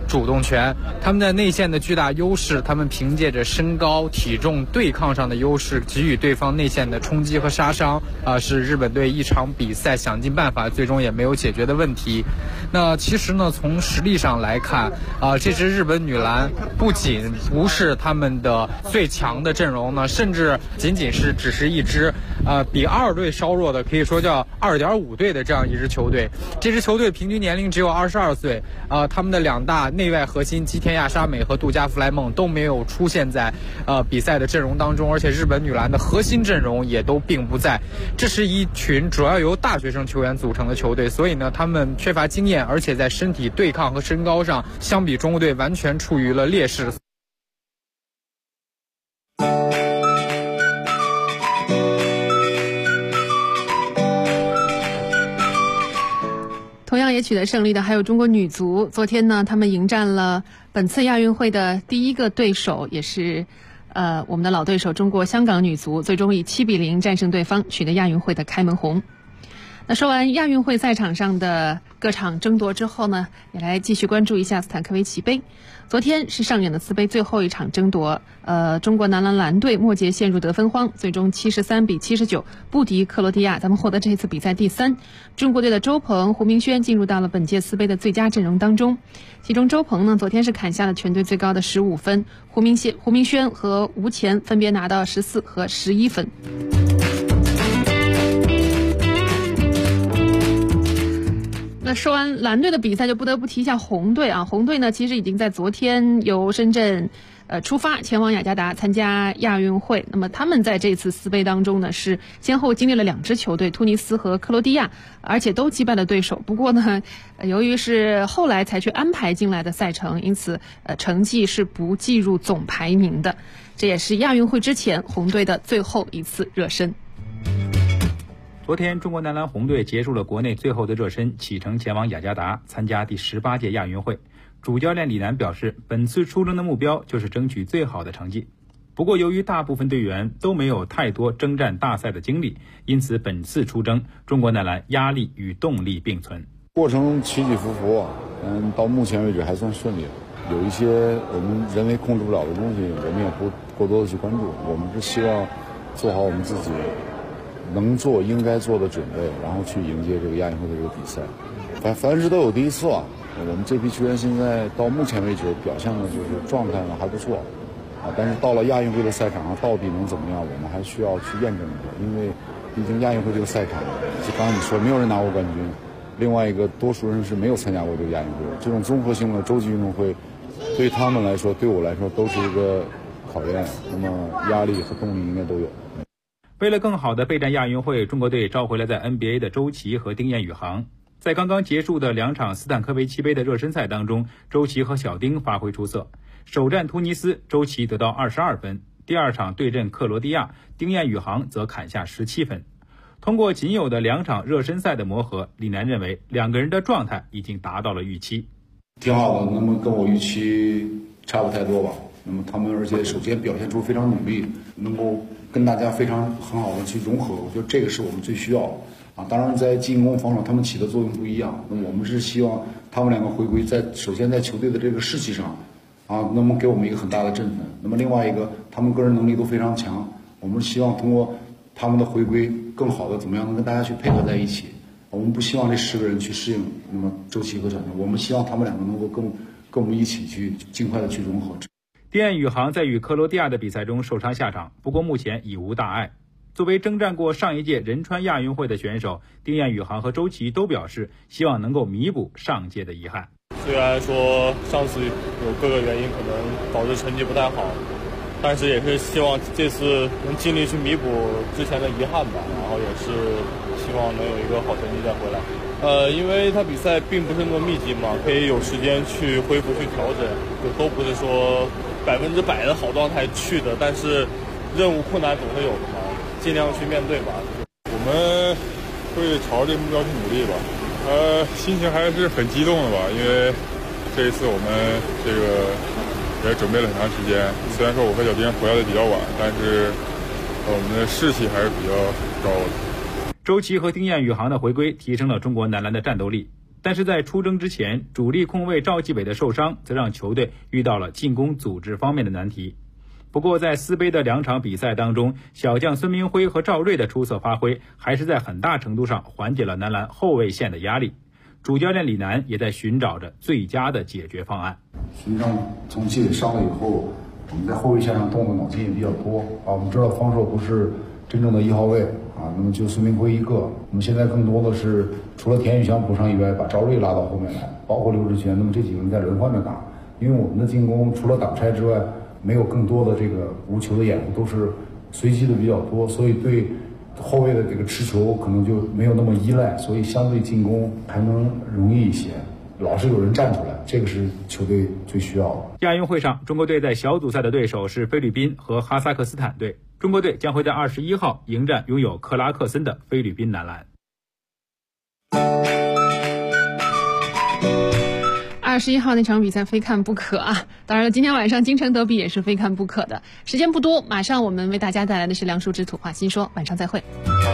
主动权。他们在内线的巨大优势，他们凭借着身高、体重、对抗上的优势，给予对方内线的冲击和杀伤，是日本队一场比赛想尽办法最终也没有解决的问题。那其实呢，从实力上来看，这支日本女篮不仅不是他们的最强的阵容呢，甚至仅是只是一支比2队稍弱的，可以说叫2.5队的这样一支球队。这支球队平均年龄只有22岁，他们的2大内外核心吉田亚沙美和杜嘉弗莱梦都没有出现在比赛的阵容当中，而且日本女篮的核心阵容也都并不在。这是一群主要由大学生球员组成的球队，所以呢，他们缺乏经验，而且在身体对抗和身高上相比中国队完全处于了劣势。 同样也取得胜利的还有中国女足。昨天呢，他们迎战了本次亚运会的第一个对手，也是我们的老对手中国香港女足，最终以7-0战胜对方，取得亚运会的开门红。那说完亚运会赛场上的各场争夺之后呢，也来继续关注一下斯坦科维奇杯。昨天是上演的次杯最后一场争夺，中国男篮蓝队末节陷入得分荒，最终73-79不敌克罗地亚，咱们获得这次比赛第3。中国队的周鹏、胡明轩进入到了本届次杯的最佳阵容当中，其中周鹏呢，昨天是砍下了全队最高的15分，胡明轩和吴前分别拿到14和11分。那说完蓝队的比赛，就不得不提一下红队啊。红队呢，其实已经在昨天由深圳出发前往雅加达参加亚运会。那么他们在这次四杯当中呢，是先后经历了2支球队，突尼斯和克罗地亚，而且都击败了对手。不过呢，由于是后来才去安排进来的赛程，因此成绩是不计入总排名的。这也是亚运会之前红队的最后一次热身。 昨天，中国男篮红队结束了国内最后的热身，启程前往雅加达参加第18届亚运会。主教练李楠表示，本次出征的目标就是争取最好的成绩。不过，由于大部分队员都没有太多征战大赛的经历，因此本次出征，中国男篮压力与动力并存。 过程起起伏伏，到目前为止还算顺利。有一些我们人为控制不了的东西，我们也不过多的去关注。我们是希望做好我们自己能做应该做的准备，然后去迎接这个亚运会的这个比赛。凡事都有第一次啊，我们这批球员现在到目前为止表现的就是状态呢还不错啊，但是到了亚运会的赛场上到底能怎么样，我们还需要去验证一下。因为毕竟亚运会这个赛场，就刚刚你说没有人拿过冠军，另外一个多数人是没有参加过这个亚运会，这种综合性的洲际运动会对他们来说，对我来说都是一个考验，那么压力和动力应该都有。 为了更好地备战亚运会，中国队召回了在 NBA 的周琦和丁彦雨航。在刚刚结束的2场斯坦科维奇杯的热身赛当中，周琦和小丁发挥出色。首战突尼斯，周琦得到22分；第2场对阵克罗地亚，丁彦雨航则砍下17分。通过仅有的2场热身赛的磨合，李楠认为2个人的状态已经达到了预期。 挺好的，那么跟我预期差不太多吧。那么他们而且首先表现出非常努力，能够跟大家很好的去融合，我觉得这个是我们最需要的啊。当然在进攻防守他们起的作用不一样，那么我们是希望他们2个回归首先在球队的这个士气上啊，那么给我们一个很大的振奋。那么另外一个，他们个人能力都非常强，我们希望通过他们的回归，更好的怎么样能跟大家去配合在一起。我们不希望这10个人去适应那么周琦和小丁，我们希望他们2个能够跟我们一起去尽快的去融合。 丁彦雨航在与克罗地亚的比赛中受伤下场，不过目前已无大碍。作为征战过上一届仁川亚运会的选手，丁彦雨航和周琦都表示希望能够弥补上届的遗憾。 虽然说上次有各个原因可能导致成绩不太好，但是也是希望这次能尽力去弥补之前的遗憾吧，然后也是希望能有一个好成绩再回来。因为他比赛并不是那么密集嘛，可以有时间去恢复去调整，就都不是说100%的好状态去的，但是任务困难总是有的嘛，尽量去面对吧。 我们会朝着这个目标去努力吧。心情还是很激动的吧，因为这一次我们这个也准备了很长时间。虽然说我和小丁回来的比较晚，但是我们的士气还是比较高的。 周琦和丁彦雨航的回归提升了中国男篮的战斗力。 但是在出征之前，主力控卫赵继伟的受伤，则让球队遇到了进攻组织方面的难题。不过在四杯的2场比赛当中，小将孙明辉和赵睿的出色发挥，还是在很大程度上缓解了男篮后卫线的压力。主教练李楠也在寻找着最佳的解决方案。 实际上从继伟伤了以后，我们在后卫线上动的脑筋也比较多啊。我们知道方硕不是真正的1号位啊，那么就孙明辉一个。我们现在更多的是除了田宇翔补上以外，把赵睿拉到后面来，包括刘志全，那么这几个人在轮换着打。因为我们的进攻除了挡拆之外，没有更多的这个无球的掩护，都是随机的比较多，所以对后卫的这个持球可能就没有那么依赖，所以相对进攻还能容易一些，老是有人站出来，这个是球队最需要的。 亚运会上，中国队在小组赛的对手是菲律宾和哈萨克斯坦队，中国队将会在21号迎战拥有克拉克森的菲律宾男篮。 21号那场比赛非看不可啊！当然了，今天晚上京城德比也是非看不可的。时间不多，马上我们为大家带来的是梁淑芝土话新说，晚上再会。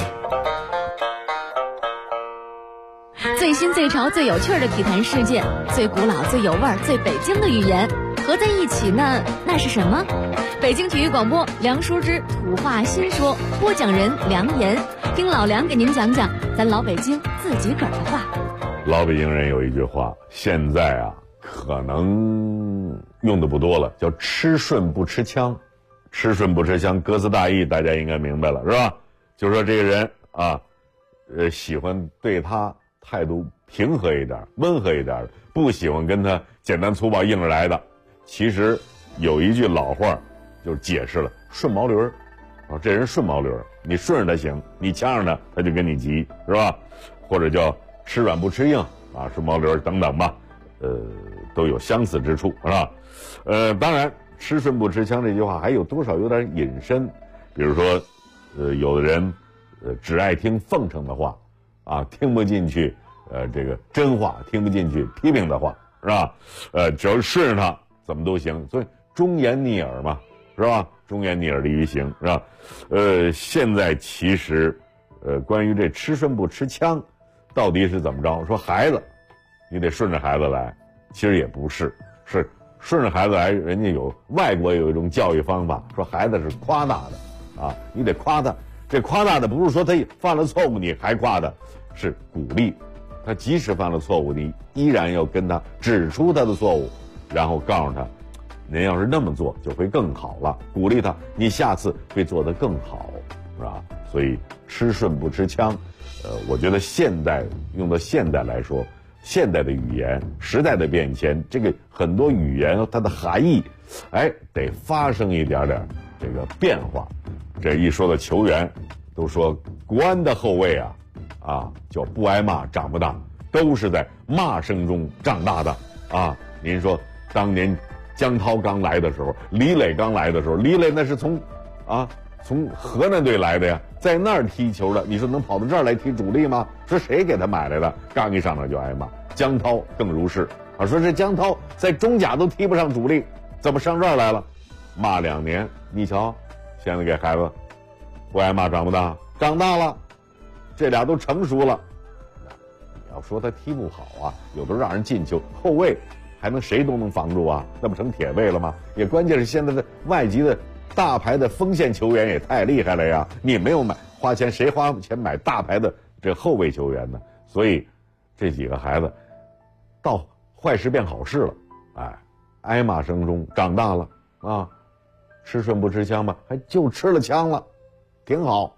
最新最潮最有趣的体坛事件，最古老最有味儿最北京的语言合在一起呢，那是什么？北京体育广播梁淑芝土话新说，播讲人梁岩，听老梁给您讲讲咱老北京自己个儿的话。 老北京人有一句话，现在啊可能用的不多了，叫吃顺不吃枪。吃顺不吃枪，歌词大意大家应该明白了，是吧？就说这个人啊，喜欢对他态度平和一点、温和一点，不喜欢跟他简单粗暴硬着来的。其实有一句老话就解释了，顺毛驴啊，这人顺毛驴，你顺着他行，你呛着他，他就跟你急，是吧？或者叫吃软不吃硬啊，顺毛驴等等吧，都有相似之处，是吧？当然，吃顺不吃枪这句话还有多少有点引申，比如说，有的人，只爱听奉承的话，啊，听不进去，这个真话，听不进去批评的话，是吧？只要顺着他，怎么都行。所以忠言逆耳嘛，是吧？忠言逆耳利于行，是吧？现在其实，关于这吃顺不吃枪，到底是怎么着？说孩子，你得顺着孩子来，其实也不是，是顺着孩子来。人家外国有一种教育方法，说孩子是夸大的啊，你得夸他。这夸大的不是说他犯了错误你还夸他，是鼓励他，即使犯了错误，你依然要跟他指出他的错误，然后告诉他，您要是那么做就会更好了，鼓励他，你下次会做得更好，是吧？所以吃顺不吃枪。我觉得用到现代来说，现代的语言，时代的变迁，这个很多语言它的含义，得发生一点这个变化。这一说到球员，都说国安的后卫啊，叫不挨骂长不大，都是在骂声中长大的啊。您说当年江涛刚来的时候，李磊刚来的时候，李磊那是从河南队来的呀，在那儿踢球的，你说能跑到这儿来踢主力吗？说谁给他买来的？刚一上场就挨骂。江涛更如是啊，说这江涛在中甲都踢不上主力，怎么上这儿来了？骂2年，你瞧，现在给孩子不挨骂长不大，长大了，这俩都成熟了。你要说他踢不好啊，有的让人进球，后卫还能谁都能防住啊？那不成铁卫了吗？也关键是现在的外籍的大牌的锋线球员也太厉害了呀！你没有花钱，谁花钱买大牌的这后卫球员呢？所以这几个孩子到坏事变好事了，挨骂声中长大了啊！吃顺不吃枪吧，还就吃了枪了，挺好。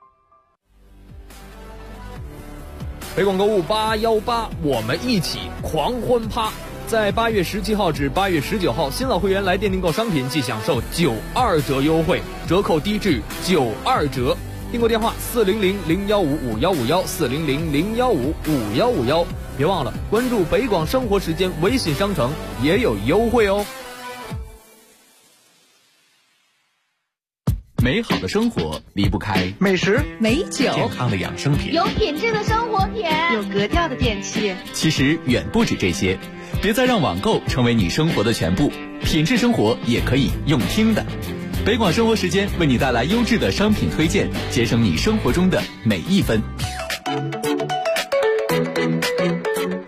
北广购物818，我们一起狂欢趴！在8月17号至8月19号，新老会员来店订购商品即享受92折优惠，折扣低至92折。订购电话400-015-5151，400-015-5151。别忘了关注北广生活时间微信商城，也有优惠哦。 美好的生活离不开美食、 美酒、健康的养生品、 有品质的生活品、 有格调的电器。 其实远不止这些，别再让网购成为你生活的全部，品质生活也可以用听的。北广生活时间为你带来优质的商品推荐，节省你生活中的每一分。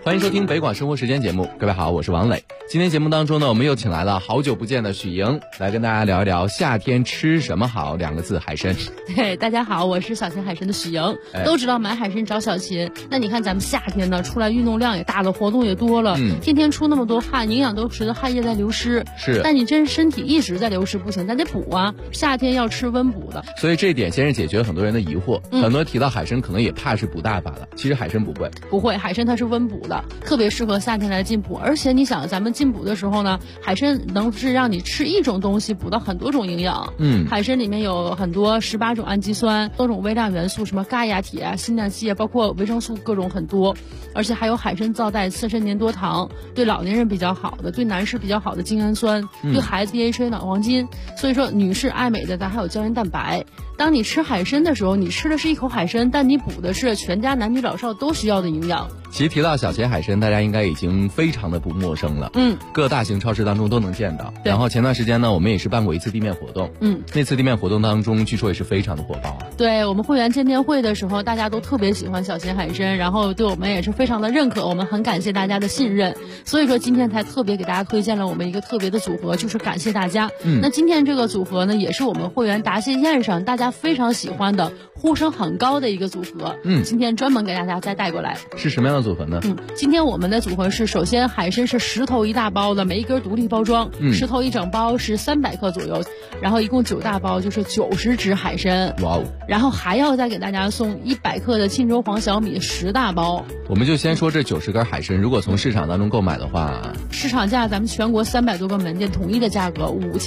欢迎收听北广生活时间节目，各位好，我是王磊。今天节目当中呢，我们又请来了好久不见的许莹，来跟大家聊一聊夏天吃什么好2个字，海参。 对，大家好，我是小秦海参的许莹。都知道买海参找小秦，那你看咱们夏天呢，出来运动量也大了，活动也多了，天天出那么多汗，营养都随着汗液在流失。 是， 但你真是身体一直在流失不行，咱得补啊，夏天要吃温补的。 所以这一点先是解决很多人的疑惑，很多人提到海参可能也怕是补大发了，其实海参不会， 不会，海参它是温补的，特别适合夏天来进补。而且你想，咱们进补的时候呢，海参能是让你吃一种东西补到很多种营养。海参里面有很多18种氨基酸，多种微量元素，什么钙呀、铁啊、锌啊、硒啊，包括维生素各种很多。而且还有海参皂带刺身粘多糖，对老年人比较好的，对男士比较好的精氨酸，对孩子 DHA 脑黄金。所以说女士爱美的咱还有胶原蛋白。当你吃海参的时候，你吃的是一口海参，但你补的是全家男女老少都需要的营养。 其实提到小秦海参，大家应该已经非常的不陌生了。各大型超市当中都能见到。然后前段时间呢，我们也是办过一次地面活动。那次地面活动当中，据说也是非常的火爆啊。 对，我们会员见面会的时候，大家都特别喜欢小秦海参，然后对我们也是非常的认可，我们很感谢大家的信任。所以说今天才特别给大家推荐了我们一个特别的组合，就是感谢大家。那今天这个组合呢，也是我们会员答谢宴上大家非常喜欢的、呼声很高的一个组合。今天专门给大家再带过来。 是什么样的组合呢？ 今天我们的组合是，首先海参是10头1大包的，每一根独立包装，10头1整包是300克左右，然后一共9大包就是90只海参。 哇哦！ 然后还要再给大家送100克的沁州黄小米10大包。 我们就先说这90根海参，如果从市场当中购买的话， 市场价咱们全国300多个门店统一的价格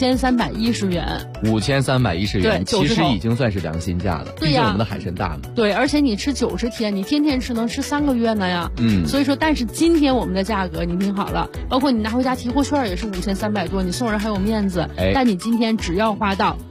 5310元。 5310元， 对， 其实已经算是良心价了。 对呀， 毕竟我们的海参大嘛。 对，而且你吃90天，你天天吃能吃3个月呢呀。所以说，但是今天我们的价格你听好了，包括你拿回家提货券也是5300多，你送人还有面子。但你今天只要花到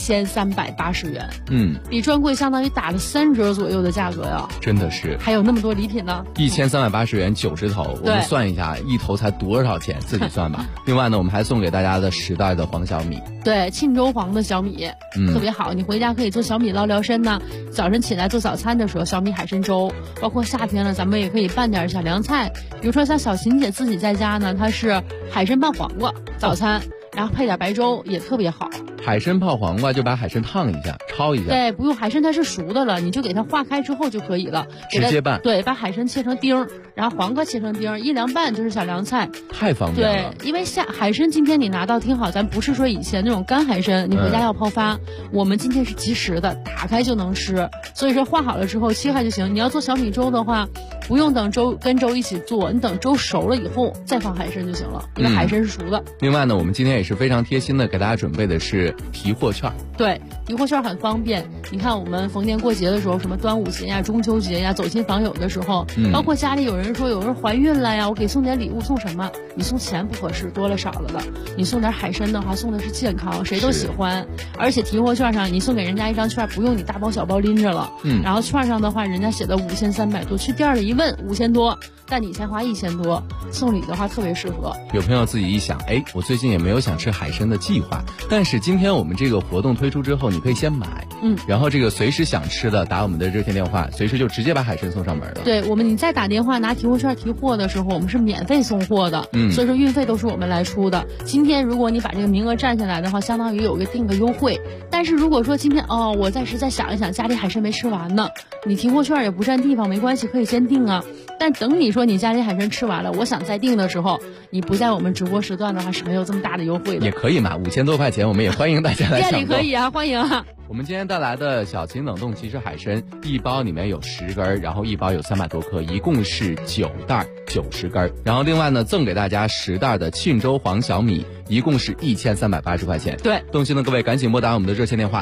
1380元，比专柜相当于打了3折左右的价格呀， 真的是， 还有那么多礼品呢。 1380元90头，我们算一下一头才多少钱，自己算吧。另外呢，我们还送给大家的10袋的黄小米， 对，沁州黄的小米，特别好，你回家可以做小米捞聊参呢。早晨起来做早餐的时候，小米海参粥，包括夏天了，咱们也可以拌点小凉菜，比如说像小秦姐自己在家呢，她是海参拌黄瓜早餐。然后配点白粥也特别好。 海参泡黄瓜就把海参烫一下，焯一下。 对，不用，海参它是熟的了，你就给它化开之后就可以了。 直接拌。 对，把海参切成丁儿，然后黄瓜切成丁儿，一凉拌就是小凉菜。 太方便了。 对，因为海参今天你拿到听好，咱不是说以前那种干海参，你回家要泡发，我们今天是即食的，打开就能吃。所以说化好了之后切开就行。你要做小米粥的话，不用等粥跟粥一起做，你等粥熟了以后再放海参就行了，因为海参是熟的。 另外呢，我们今天也是非常贴心的给大家准备的是提货券。 对，提货券很方便。你看我们逢年过节的时候，什么端午节呀、中秋节呀，走亲访友的时候，包括家里有人说有人怀孕了呀，我给送点礼物，送什么？你送钱不合适，多了少了的。你送点海参的话，送的是健康，谁都喜欢。而且提货券上你送给人家一张券，不用你大包小包拎着了。然后券上的话，人家写的5300多，去店里一问5000多，但你才花1000多，送礼的话特别适合。 有朋友自己一想，哎，我最近也没有想吃海参的计划，但是今天我们这个活动推出之后，你可以先买，然后这个随时想吃的打我们的热线电话，随时就直接把海参送上门了。 对，你再打电话拿提货券提货的时候，我们是免费送货的，所以说运费都是我们来出的。今天如果你把这个名额占下来的话，相当于有个定个优惠。但是如果说今天我再想一想，家里海参没吃完呢，你提货券也不占地方，没关系，可以先定啊。但等你说你家里海参吃完了，我想再定的时候，你不在我们直播时段的话是没有这么大的优惠的。 也可以嘛，5000多块钱，我们也欢迎大家来抢购。 店里可以啊，欢迎啊。 我们今天带来的小秦冷冻即食海参，一包里面有10根，然后一包有300多克，一共是9袋90根。然后另外呢，赠给大家10袋的沁州黄小米，一共是1380块钱。 对， 动心的各位赶紧拨打我们的热线电话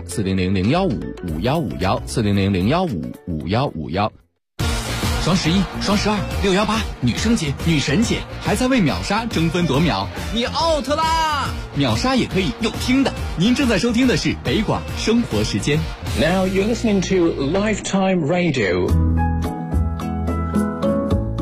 400-015-5151，400-015-5151。 双11、双12、618，女生节、女神节，还在为秒杀争分夺秒，你 out 啦！秒杀也可以用听的。您正在收听的是北广生活时间。 Now you're listening to Lifetime Radio。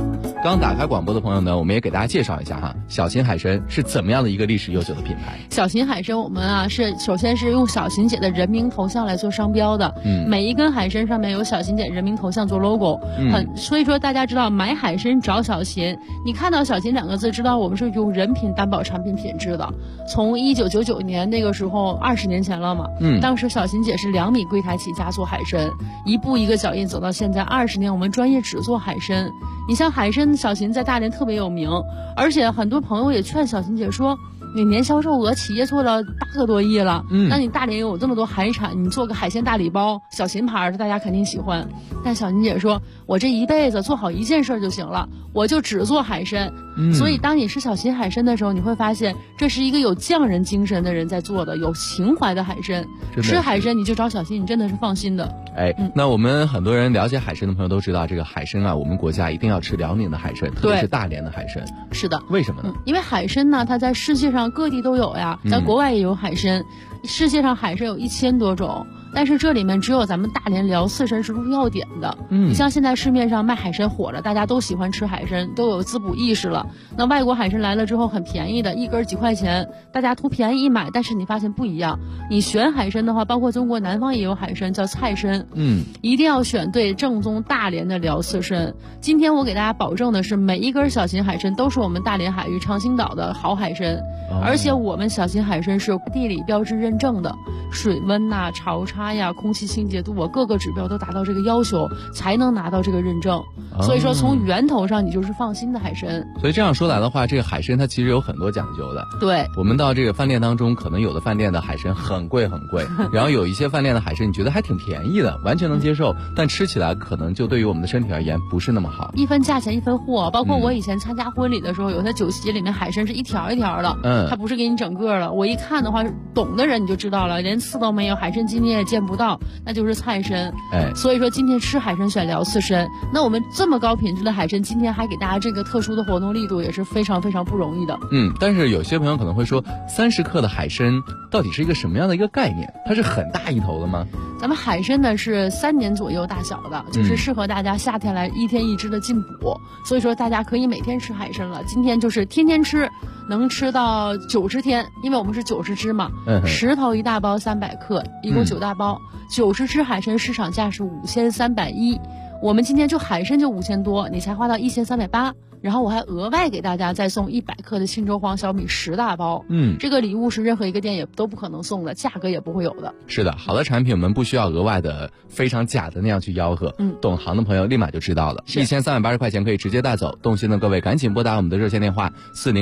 刚打开广播的朋友呢，我们也给大家介绍一下哈，小秦海参是怎么样的一个历史悠久的品牌。 小秦海参我们啊是首先是用小秦姐的人名头像来做商标的，每一根海参上面有小秦姐人名头像做 logo，所以说大家知道买海参找小秦，你看到小秦2个字，知道我们是用人品担保产品品质的。从1999年那个时候20年前了嘛，当时小秦姐是2米柜台起家做海参，一步一个脚印走到现在20年，我们专业只做海参。你像海参，小秦在大连特别有名，而且很多朋友也劝小秦姐说，你年销售额企业做了8个多亿了，那你大连有这么多海产，你做个海鲜大礼包，小秦牌的大家肯定喜欢。但小秦姐说，我这一辈子做好一件事就行了，我就只做海参。所以当你吃小秦海参的时候，你会发现这是一个有匠人精神的人在做的，有情怀的海参。吃海参你就找小秦，你真的是放心的。 那我们很多人了解海参的朋友都知道，这个海参啊，我们国家一定要吃辽宁的海参，特别是大连的海参。 是的。 为什么呢？ 因为海参呢，它在世界上各地都有呀，在国外也有海参，世界上海参有1000多种。但是这里面只有咱们大连辽四参是入药典的。你像现在市面上卖海参火了，大家都喜欢吃海参，都有滋补意识了。那外国海参来了之后很便宜的，一根几块钱，大家图便宜一买。但是你发现不一样，你选海参的话，包括中国南方也有海参叫菜参，一定要选对正宗大连的辽四参。今天我给大家保证的是，每一根小秦海参都是我们大连海域长兴岛的好海参，而且我们小秦海参是有地理标志认证的，水温呐、潮差呀、空气清洁度，各个指标都达到这个要求，才能拿到这个认证。所以说从源头上你就是放心的海参。 所以这样说来的话，这个海参它其实有很多讲究的。 对， 我们到这个饭店当中，可能有的饭店的海参很贵很贵，然后有一些饭店的海参你觉得还挺便宜的，完全能接受，但吃起来可能就对于我们的身体而言不是那么好。 一分价钱一分货，包括我以前参加婚礼的时候，有的酒席里面海参是一条一条的，它不是给你整个的。我一看的话，懂的人你就知道了，连刺都没有，海参筋你也见不到，那就是菜参。所以说今天吃海参选辽四参，那我们这么高品质的海参，今天还给大家这个特殊的活动力度，也是非常非常不容易的。 但是有些朋友可能会说，30克的海参到底是一个什么样的一个概念？它是很大一头的吗？ 咱们海参呢是3年左右大小的，就是适合大家夏天来1天1只的进补，所以说大家可以每天吃海参了。今天就是天天吃，能吃到90天，因为我们是90只嘛，10头1大包300克，一共9大包，90只海参市场价是5310，我们今天就海参就5000多，你才花到1380。然后我还额外给大家再送100克的信州黄小米10大包，这个礼物是任何一个店也都不可能送的，价格也不会有的。 是的，好的产品我们不需要额外的非常假的那样去吆喝，懂行的朋友立马就知道了。1380块钱可以直接带走，动心的各位赶紧拨打我们的热线电话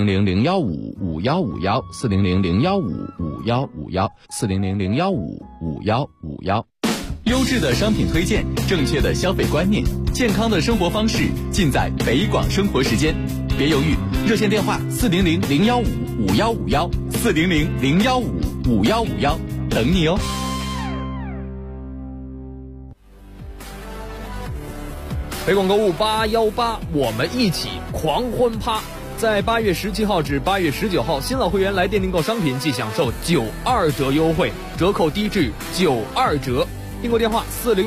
400-015-5151，400-015-5151，400-015-5151。 优质的商品推荐，正确的消费观念，健康的生活方式，尽在北广生活时间。别犹豫，热线电话400-015-5151，400-015-5151，等你哦。 北广购物818，我们一起狂欢趴。在8月17号至8月19号，新老会员来店订购商品即享受92折优惠，折扣低至92折。订购电话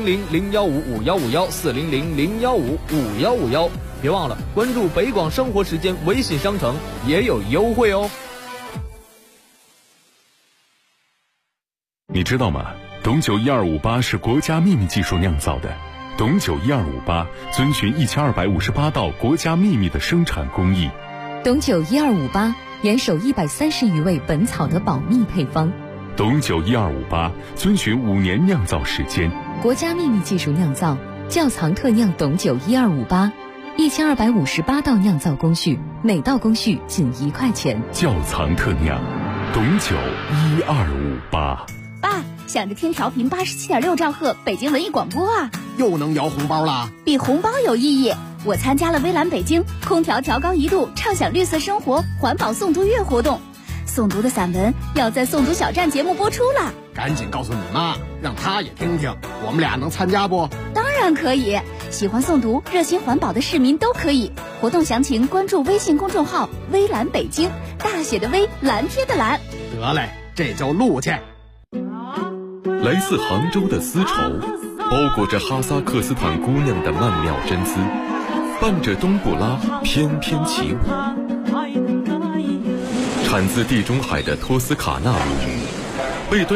400-015-5151，400-015-5151，别忘了关注北广生活时间微信商城，也有优惠哦。 你知道吗？董酒1258是国家秘密技术酿造的。董酒1258遵循1258道国家秘密的生产工艺。 董酒1258严守130余味本草的保密配方。 董酒1258遵循5年酿造时间， 国家秘密技术酿造，窖藏特酿董酒1258，1258道酿造工序，每道工序仅1块钱。 窖藏特酿，董酒1258。 爸，想着听调频87.6兆赫北京文艺广播啊， 又能摇红包啦！ 比红包有意义。我参加了微蓝北京空调调高1度，畅享绿色生活环保诵读月活动。诵读的散文要在诵读小站节目播出了， 赶紧告诉你妈，让她也听听。我们俩能参加不？ 当然可以，喜欢诵读、热心环保的市民都可以。活动详情关注微信公众号“微蓝北京”，大写的微，蓝天的蓝。 得嘞，这就录去。 来自杭州的丝绸，包裹着哈萨克斯坦姑娘的曼妙真姿。 伴着冬不拉翩翩起舞。产自地中海的托斯卡纳舞被